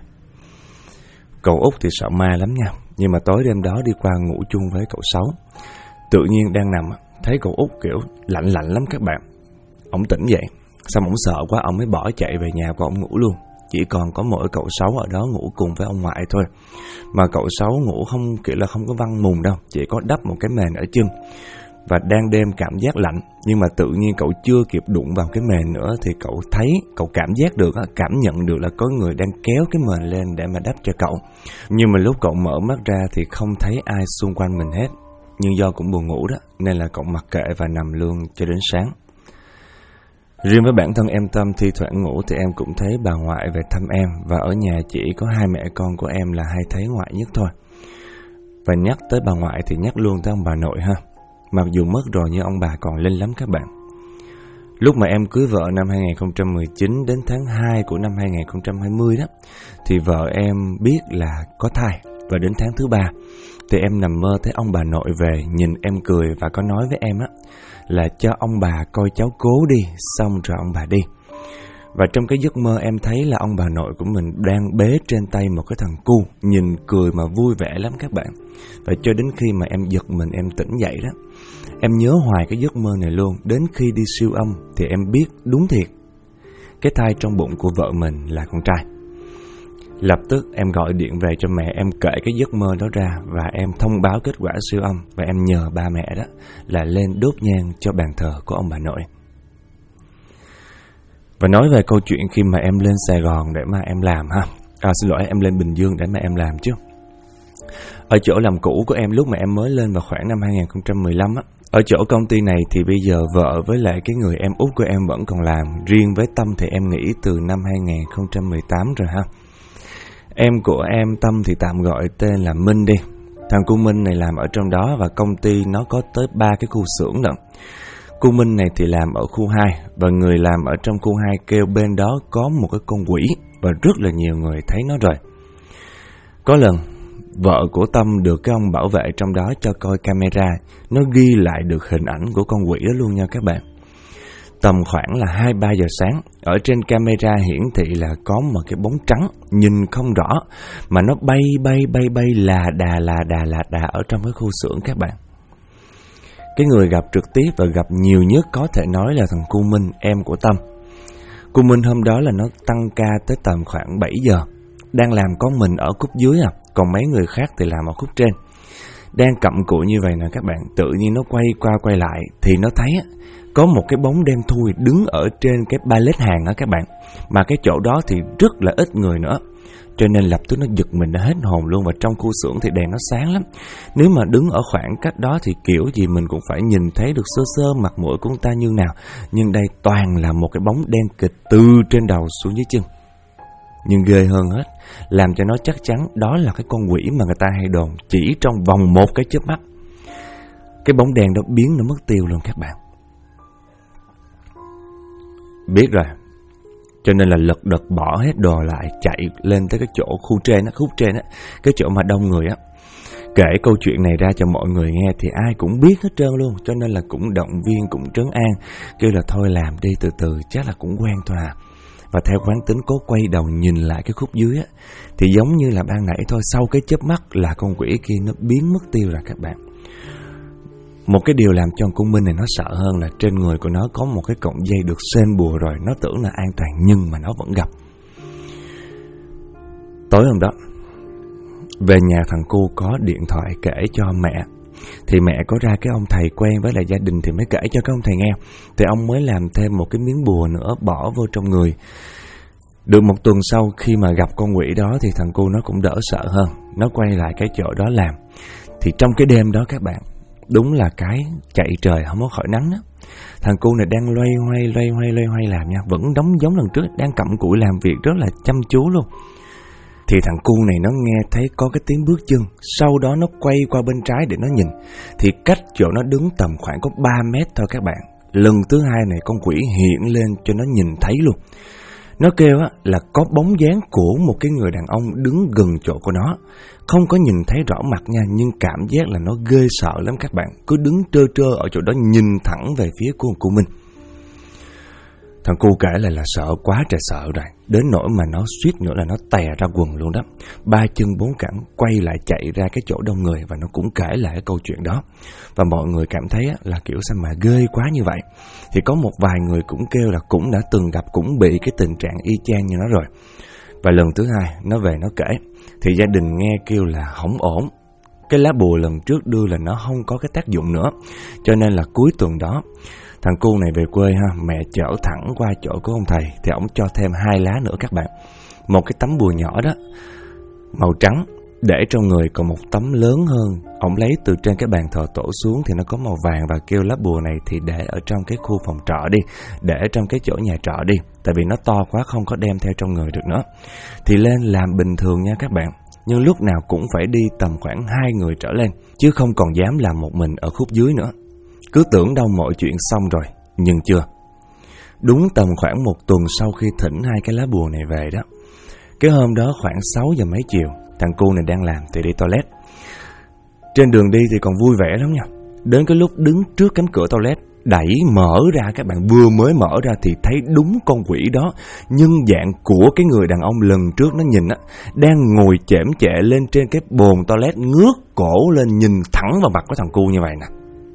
Cậu út thì sợ ma lắm nha, nhưng mà tối đêm đó đi qua ngủ chung với cậu Sáu. Tự nhiên đang nằm, thấy cậu út kiểu lạnh lắm các bạn. Ông tỉnh dậy, xong ông sợ quá, ông mới bỏ chạy về nhà của ông ngủ luôn. Chỉ còn có mỗi cậu Sáu ở đó ngủ cùng với ông ngoại thôi. Mà cậu Sáu ngủ không kiểu là không có văng mùng đâu, chỉ có đắp một cái mền ở chân. Và đang đêm cảm giác lạnh, nhưng mà tự nhiên cậu chưa kịp đụng vào cái mền nữa thì cậu thấy, cậu cảm giác được, cảm nhận được là có người đang kéo cái mền lên để mà đắp cho cậu. Nhưng mà lúc cậu mở mắt ra thì không thấy ai xung quanh mình hết. Nhưng do cũng buồn ngủ đó, nên là cậu mặc kệ và nằm luôn cho đến sáng. Riêng với bản thân em Tâm, thi thoảng ngủ thì em cũng thấy bà ngoại về thăm em. Và ở nhà chỉ có 2 mẹ con của em là hay thấy ngoại nhất thôi. Và nhắc tới bà ngoại thì nhắc luôn tới ông bà nội ha. Mặc dù mất rồi nhưng ông bà còn linh lắm các bạn. Lúc mà em cưới vợ năm 2019 đến tháng 2 của năm 2020 đó, thì vợ em biết là có thai. Và đến tháng thứ 3 thì em nằm mơ thấy ông bà nội về, nhìn em cười và có nói với em á là cho ông bà coi cháu cố đi, xong rồi ông bà đi. Và trong cái giấc mơ em thấy là ông bà nội của mình đang bế trên tay một cái thằng cu, nhìn cười mà vui vẻ lắm các bạn. Và cho đến khi mà em giật mình, em tỉnh dậy đó, em nhớ hoài cái giấc mơ này luôn. Đến khi đi siêu âm thì em biết đúng thiệt, cái thai trong bụng của vợ mình là con trai. Lập tức em gọi điện về cho mẹ, em kể cái giấc mơ đó ra và em thông báo kết quả siêu âm. Và em nhờ ba mẹ đó là lên đốt nhang cho bàn thờ của ông bà nội. Và nói về câu chuyện khi mà em lên Sài Gòn để mà em làm ha. Xin lỗi, em lên Bình Dương để mà em làm chứ. Ở chỗ làm cũ của em lúc mà em mới lên vào khoảng năm 2015 á, ở chỗ công ty này thì bây giờ vợ với lại cái người em út của em vẫn còn làm. Riêng với Tâm thì em nghĩ từ năm 2018 rồi ha. Em của em Tâm thì tạm gọi tên là Minh đi. Thằng cu Minh này làm ở trong đó và công ty nó có tới 3 cái khu xưởng lận. Cu Minh này thì làm ở khu 2 và người làm ở trong khu 2 kêu bên đó có một cái con quỷ và rất là nhiều người thấy nó rồi. Có lần vợ của Tâm được cái ông bảo vệ trong đó cho coi camera, nó ghi lại được hình ảnh của con quỷ đó luôn nha các bạn. Tầm khoảng là 2-3 giờ sáng, ở trên camera hiển thị là có một cái bóng trắng, nhìn không rõ, mà nó bay là đà ở trong cái khu xưởng các bạn. Cái người gặp trực tiếp và gặp nhiều nhất có thể nói là thằng Cu Minh, em của Tâm. Cu Minh hôm đó là nó tăng ca tới tầm khoảng 7 giờ, đang làm có mình ở khúc dưới còn mấy người khác thì làm ở khúc trên. Đang cặm cụi như vậy nè các bạn, tự nhiên nó quay qua quay lại thì nó thấy có một cái bóng đen thui đứng ở trên cái pallet hàng đó các bạn. Mà cái chỗ đó thì rất là ít người nữa, cho nên lập tức nó giật mình, nó hết hồn luôn. Và trong khu xưởng thì đèn nó sáng lắm, nếu mà đứng ở khoảng cách đó thì kiểu gì mình cũng phải nhìn thấy được sơ sơ mặt mũi của ta như nào. Nhưng đây toàn là một cái bóng đen kịch từ trên đầu xuống dưới chân. Nhưng ghê hơn hết, làm cho nó chắc chắn đó là cái con quỷ mà người ta hay đồn, chỉ trong vòng một cái chớp mắt cái bóng đèn đó biến nó mất tiêu luôn các bạn. Biết rồi, cho nên là lật đật bỏ hết đồ lại, chạy lên tới cái chỗ khúc trên á, cái chỗ mà đông người á. Kể câu chuyện này ra cho mọi người nghe thì ai cũng biết hết trơn luôn, cho nên là cũng động viên, cũng trấn an, kêu là thôi làm đi, từ từ chắc là cũng quen thôi à. Và theo quán tính cố quay đầu nhìn lại cái khúc dưới á, thì giống như là ban nãy thôi, sau cái chớp mắt là con quỷ kia nó biến mất tiêu rồi các bạn. Một cái điều làm cho con Minh này nó sợ hơn là trên người của nó có một cái cọng dây được sên bùa rồi, nó tưởng là an toàn nhưng mà nó vẫn gặp. Tối hôm đó về nhà, thằng cu có điện thoại kể cho mẹ, thì mẹ có ra cái ông thầy quen với lại gia đình thì mới kể cho cái ông thầy nghe. Thì ông mới làm thêm một cái miếng bùa nữa bỏ vô trong người. Được một tuần sau khi mà gặp con quỷ đó thì thằng cu nó cũng đỡ sợ hơn, nó quay lại cái chỗ đó làm. Thì trong cái đêm đó các bạn, đúng là cái chạy trời không có khỏi nắng đó. Thằng cu này đang loay hoay làm nha, vẫn giống lần trước, đang cặm cụi làm việc rất là chăm chú luôn. Thì thằng cu này nó nghe thấy có cái tiếng bước chân, sau đó nó quay qua bên trái để nó nhìn. Thì cách chỗ nó đứng tầm khoảng có 3 mét thôi các bạn. Lần thứ hai này con quỷ hiện lên cho nó nhìn thấy luôn. Nó kêu là có bóng dáng của một cái người đàn ông đứng gần chỗ của nó. Không có nhìn thấy rõ mặt nha, nhưng cảm giác là nó ghê sợ lắm các bạn. Cứ đứng trơ ở chỗ đó nhìn thẳng về phía của mình. Thằng cu kể lại là sợ quá trời sợ rồi, đến nỗi mà nó suýt nữa là nó tè ra quần luôn đó. 3 chân 4 cẳng quay lại chạy ra cái chỗ đông người và nó cũng kể lại cái câu chuyện đó. Và mọi người cảm thấy là kiểu sao mà ghê quá như vậy. Thì có một vài người cũng kêu là cũng đã từng gặp, cũng bị cái tình trạng y chang như nó rồi. Và lần thứ hai nó về nó kể thì gia đình nghe kêu là không ổn. Cái lá bùa lần trước đưa là nó không có cái tác dụng nữa. Cho nên là cuối tuần đó thằng cu này về quê mẹ chở thẳng qua chỗ của ông thầy thì ông cho thêm 2 lá nữa các bạn. Một cái tấm bùa nhỏ đó màu trắng để trong người, còn một tấm lớn hơn ông lấy từ trên cái bàn thờ tổ xuống thì nó có màu vàng, và kêu lá bùa này thì để ở trong cái khu phòng trọ đi, để trong cái chỗ nhà trọ đi, tại vì nó to quá không có đem theo trong người được nữa. Thì lên làm bình thường nha các bạn, nhưng lúc nào cũng phải đi tầm khoảng 2 người trở lên, chứ không còn dám làm một mình ở khúc dưới nữa. Cứ tưởng đâu mọi chuyện xong rồi, nhưng chưa. Đúng tầm khoảng 1 tuần sau khi thỉnh 2 cái lá bùa này về đó, cái hôm đó khoảng 6 giờ mấy chiều, thằng cu này đang làm thì đi toilet. Trên đường đi thì còn vui vẻ lắm nha. Đến cái lúc đứng trước cánh cửa toilet, đẩy mở ra các bạn, vừa mới mở ra thì thấy đúng con quỷ đó, nhân dạng của cái người đàn ông lần trước nó nhìn đang ngồi chễm chệ lên trên cái bồn toilet, ngước cổ lên nhìn thẳng vào mặt của thằng cu như vậy nè.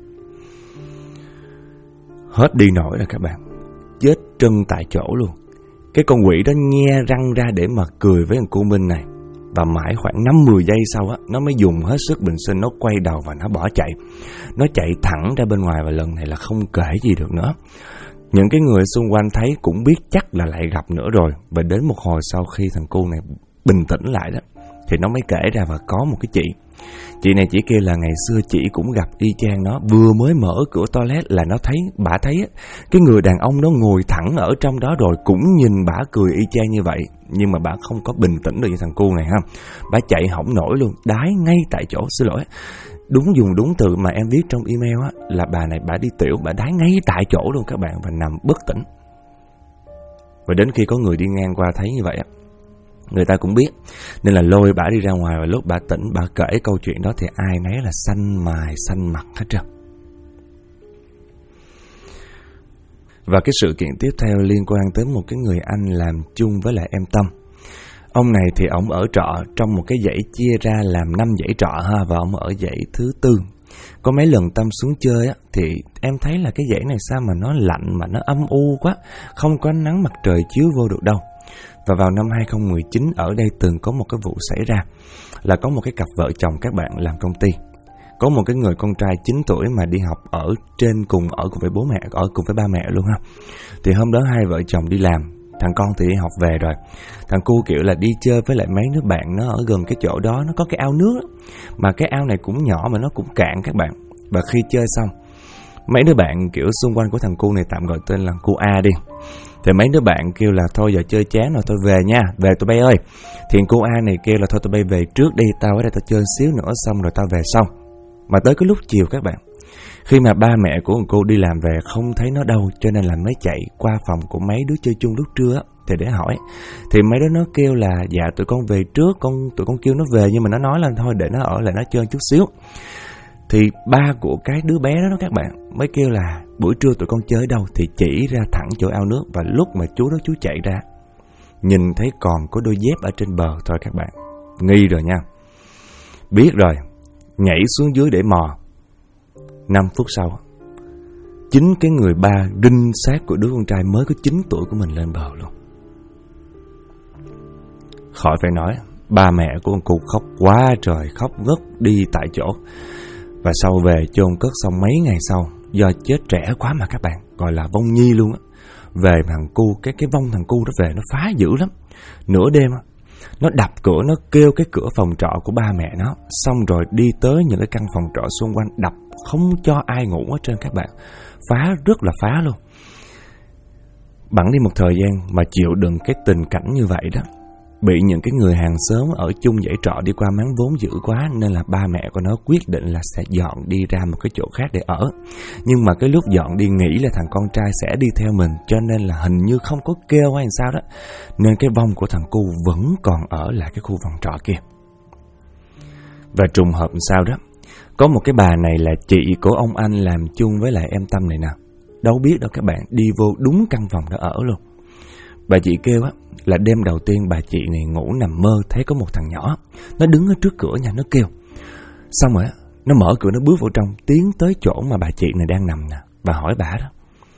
Hết đi nổi rồi các bạn, chết trân tại chỗ luôn. Cái con quỷ đó nhe răng ra để mà cười với thằng cu Minh này. Và mãi khoảng 5-10 giây sau nó mới dùng hết sức bình sinh, nó quay đầu và nó bỏ chạy. Nó chạy thẳng ra bên ngoài và lần này là không kể gì được nữa. Những cái người xung quanh thấy cũng biết chắc là lại gặp nữa rồi. Và đến một hồi sau khi thằng cu này bình tĩnh lại đó, thì nó mới kể ra và có một cái chị này chỉ kêu là ngày xưa chị cũng gặp y chang nó. Vừa mới mở cửa toilet là bả thấy cái người đàn ông đó ngồi thẳng ở trong đó rồi, cũng nhìn bả cười y chang như vậy. Nhưng mà bả không có bình tĩnh được như thằng cu này ha. Bả chạy hỏng nổi luôn, đái ngay tại chỗ. Xin lỗi, dùng đúng từ mà em viết trong email á, là bà này bả đi tiểu, bả đái ngay tại chỗ luôn các bạn, và nằm bất tỉnh. Và đến khi có người đi ngang qua thấy như vậy á, người ta cũng biết, nên là lôi bả đi ra ngoài. Và lúc bả tỉnh, bả kể câu chuyện đó thì ai nấy là xanh mày xanh mặt hết trơn. Và cái sự kiện tiếp theo liên quan tới một cái người anh làm chung với lại em Tâm. Ông này thì ông ở trọ trong một cái dãy chia ra làm 5 dãy trọ ha, và ông ở dãy thứ 4. Có mấy lần Tâm xuống chơi á, thì em thấy là cái dãy này sao mà nó lạnh, mà nó âm u quá, không có nắng mặt trời chiếu vô được đâu. Và vào năm 2019 ở đây từng có một cái vụ xảy ra, là có một cái cặp vợ chồng các bạn làm công ty. Có một cái người con trai 9 tuổi mà đi học ở cùng với bố mẹ, ở cùng với ba mẹ luôn ha. Thì hôm đó hai vợ chồng đi làm, thằng con thì đi học về rồi. Thằng cu kiểu là đi chơi với lại mấy đứa bạn nó ở gần cái chỗ đó, nó có cái ao nước đó. Mà cái ao này cũng nhỏ mà nó cũng cạn các bạn. Và khi chơi xong, mấy đứa bạn kiểu xung quanh của thằng cu này, tạm gọi tên là cu A đi, thì mấy đứa bạn kêu là thôi giờ chơi chán rồi, thôi về nha, về tụi bay ơi. Thì cô A này kêu là thôi tụi bay về trước đi, tao ở đây tao chơi xíu nữa xong rồi tao về sau. Mà tới cái lúc chiều các bạn, khi mà ba mẹ của cô đi làm về không thấy nó đâu, cho nên là mới chạy qua phòng của mấy đứa chơi chung lúc trưa thì để hỏi. Thì mấy đứa nó kêu là dạ tụi con về trước, tụi con kêu nó về, nhưng mà nó nói là thôi để nó ở lại nó chơi chút xíu. Thì ba của cái đứa bé đó các bạn mới kêu là buổi trưa tụi con chơi đâu, thì chỉ ra thẳng chỗ ao nước. Và lúc mà chú chạy ra, nhìn thấy còn có đôi dép ở trên bờ thôi các bạn. Nghi rồi nha, biết rồi, nhảy xuống dưới để mò. 5 phút sau, chính cái người ba rinh xác của đứa con trai mới có 9 tuổi của mình lên bờ luôn. Khỏi phải nói, ba mẹ của con cụ khóc quá trời, khóc ngất đi tại chỗ. Và sau về chôn cất xong mấy ngày sau, do chết trẻ quá mà các bạn, gọi là vong nhi luôn á. Về thằng cu, cái vong thằng cu nó về nó phá dữ lắm. Nửa đêm nó đập cửa, nó kêu cái cửa phòng trọ của ba mẹ nó, xong rồi đi tới những cái căn phòng trọ xung quanh đập, không cho ai ngủ hết trơn các bạn. Phá rất là phá luôn. Bẵng đi một thời gian mà chịu đựng cái tình cảnh như vậy đó, bị những cái người hàng xóm ở chung dãy trọ đi qua mắng vốn dữ quá, nên là ba mẹ của nó quyết định là sẽ dọn đi ra một cái chỗ khác để ở. Nhưng mà cái lúc dọn đi nghĩ là thằng con trai sẽ đi theo mình, cho nên là hình như không có kêu hay sao đó, nên cái vong của thằng cu vẫn còn ở lại cái khu phòng trọ kia. Và trùng hợp sao đó, có một cái bà này là chị của ông anh làm chung với lại em Tâm này nè. Đâu biết đâu các bạn, đi vô đúng căn phòng đó ở luôn. Bà chị kêu là đêm đầu tiên bà chị này ngủ nằm mơ thấy có một thằng nhỏ, nó đứng ở trước cửa nhà, nó kêu. Xong rồi nó mở cửa, nó bước vào trong, tiến tới chỗ mà bà chị này đang nằm nè. Bà hỏi bà đó: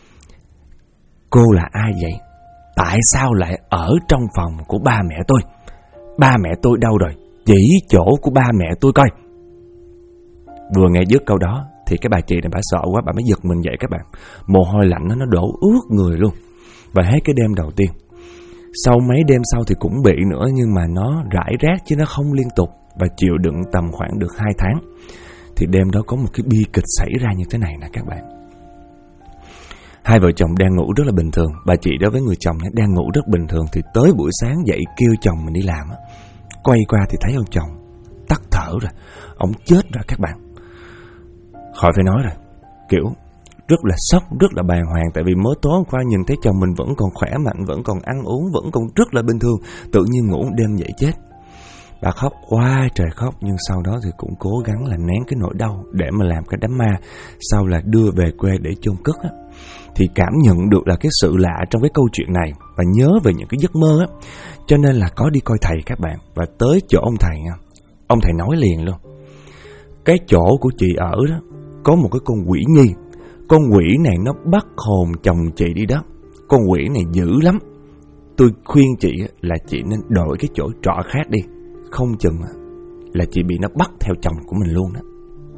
cô là ai vậy? Tại sao lại ở trong phòng của ba mẹ tôi? Ba mẹ tôi đâu rồi? Chỉ chỗ của ba mẹ tôi coi. Vừa nghe dứt câu đó thì cái bà chị này bà sợ quá, bà mới giật mình dậy các bạn. Mồ hôi lạnh nó đổ ướt người luôn. Và hết cái đêm đầu tiên. Sau mấy đêm sau thì cũng bị nữa, nhưng mà nó rải rác chứ nó không liên tục. Và chịu đựng tầm khoảng được 2 tháng. Thì đêm đó có một cái bi kịch xảy ra như thế này nè các bạn. Hai vợ chồng đang ngủ rất là bình thường. Bà chị đó với người chồng đang ngủ rất bình thường. Thì tới buổi sáng dậy kêu chồng mình đi làm, quay qua thì thấy ông chồng tắt thở rồi, ông chết rồi các bạn. Khỏi phải nói rồi, kiểu rất là sốc, rất là bàng hoàng. Tại vì mới tối hôm qua nhìn thấy chồng mình vẫn còn khỏe mạnh, vẫn còn ăn uống, vẫn còn rất là bình thường, tự nhiên ngủ đêm dậy chết. Bà khóc quá trời khóc, nhưng sau đó thì cũng cố gắng là nén cái nỗi đau để mà làm cái đám ma, sau là đưa về quê để chôn cất á. Thì cảm nhận được là cái sự lạ trong cái câu chuyện này, và nhớ về những cái giấc mơ á, cho nên là có đi coi thầy các bạn. Và tới chỗ ông thầy nha, ông thầy nói liền luôn: cái chỗ của chị ở đó có một cái con quỷ nhi. Con quỷ này nó bắt hồn chồng chị đi đó. Con quỷ này dữ lắm. Tôi khuyên chị là chị nên đổi cái chỗ trọ khác đi, không chừng là chị bị nó bắt theo chồng của mình luôn đó.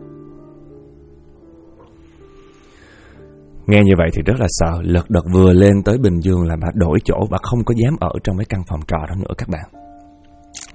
Nghe như vậy thì rất là sợ. Lật đật vừa lên tới Bình Dương là bà đổi chỗ, bà không có dám ở trong cái căn phòng trọ đó nữa các bạn.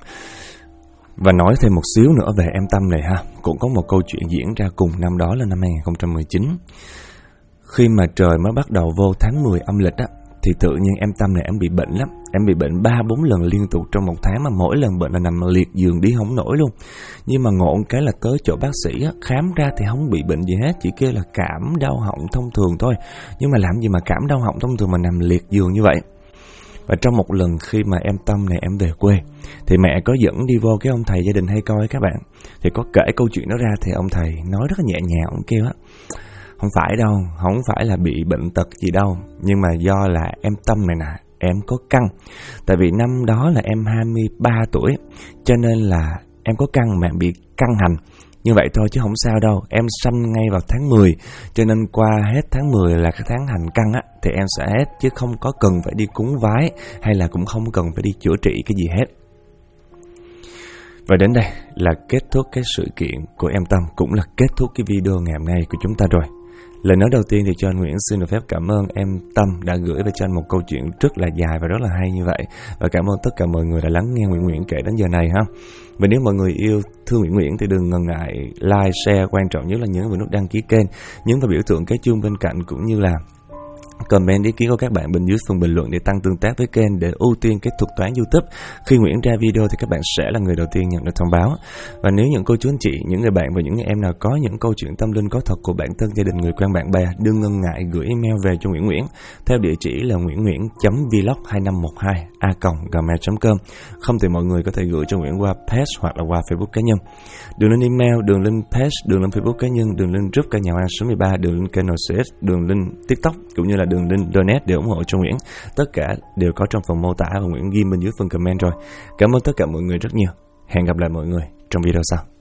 Và nói thêm một xíu nữa về em Tâm này ha, cũng có một câu chuyện diễn ra cùng năm đó là năm 2019. Khi mà trời mới bắt đầu vô tháng 10 âm lịch á, thì tự nhiên em Tâm này em bị bệnh lắm. Em bị bệnh 3-4 lần liên tục trong một tháng, mà mỗi lần bệnh là nằm liệt giường đi không nổi luôn. Nhưng mà ngộ cái là tới chỗ bác sĩ á, khám ra thì không bị bệnh gì hết, chỉ kêu là cảm đau họng thông thường thôi. Nhưng mà làm gì mà cảm đau họng thông thường mà nằm liệt giường như vậy. Và trong một lần khi mà em Tâm này em về quê, thì mẹ có dẫn đi vô cái ông thầy gia đình hay coi các bạn. Thì có kể câu chuyện đó ra, thì ông thầy nói rất là nhẹ nhàng, ông kêu á, không phải đâu, không phải là bị bệnh tật gì đâu, nhưng mà do là em Tâm này nè, em có căng. Tại vì năm đó là em 23 tuổi, cho nên là em có căng mà bị căng hành. Như vậy thôi chứ không sao đâu, em sanh ngay vào tháng 10, cho nên qua hết tháng 10 là cái tháng hành căng á, thì em sẽ hết, chứ không có cần phải đi cúng vái, hay là cũng không cần phải đi chữa trị cái gì hết. Và đến đây là kết thúc cái sự kiện của em Tâm, cũng là kết thúc cái video ngày hôm nay của chúng ta rồi. Lời nói đầu tiên thì cho anh Nguyễn xin được phép cảm ơn em Tâm đã gửi về cho anh một câu chuyện rất là dài và rất là hay như vậy. Và cảm ơn tất cả mọi người đã lắng nghe Nguyễn kể đến giờ này ha. Và nếu mọi người yêu thương Nguyễn thì đừng ngần ngại like, share, quan trọng nhất là nhấn vào nút đăng ký kênh, nhấn vào biểu tượng cái chuông bên cạnh, cũng như là comment ý kiến của các bạn bên dưới phần bình luận để tăng tương tác với kênh, để ưu tiên cái thuật toán YouTube. Khi Nguyễn ra video thì các bạn sẽ là người đầu tiên nhận được thông báo. Và nếu những cô chú anh chị, những người bạn và những người em nào có những câu chuyện tâm linh có thật của bản thân, gia đình, người quen, bạn bè, đừng ngần ngại gửi email về cho Nguyễn theo địa chỉ là nguyennguyễn.vlog2512a@gmail.com. Không thì mọi người có thể gửi cho Nguyễn qua page hoặc là qua Facebook cá nhân. Đường link email, đường link page, đường link Facebook cá nhân, đường link group cả nhà Hoa số 13, đường link kênh OCS, đường link TikTok cũng như là đường link donate để ủng hộ cho Nguyễn. Tất cả đều có trong phần mô tả và Nguyễn ghi bên dưới phần comment rồi. Cảm ơn tất cả mọi người rất nhiều. Hẹn gặp lại mọi người trong video sau.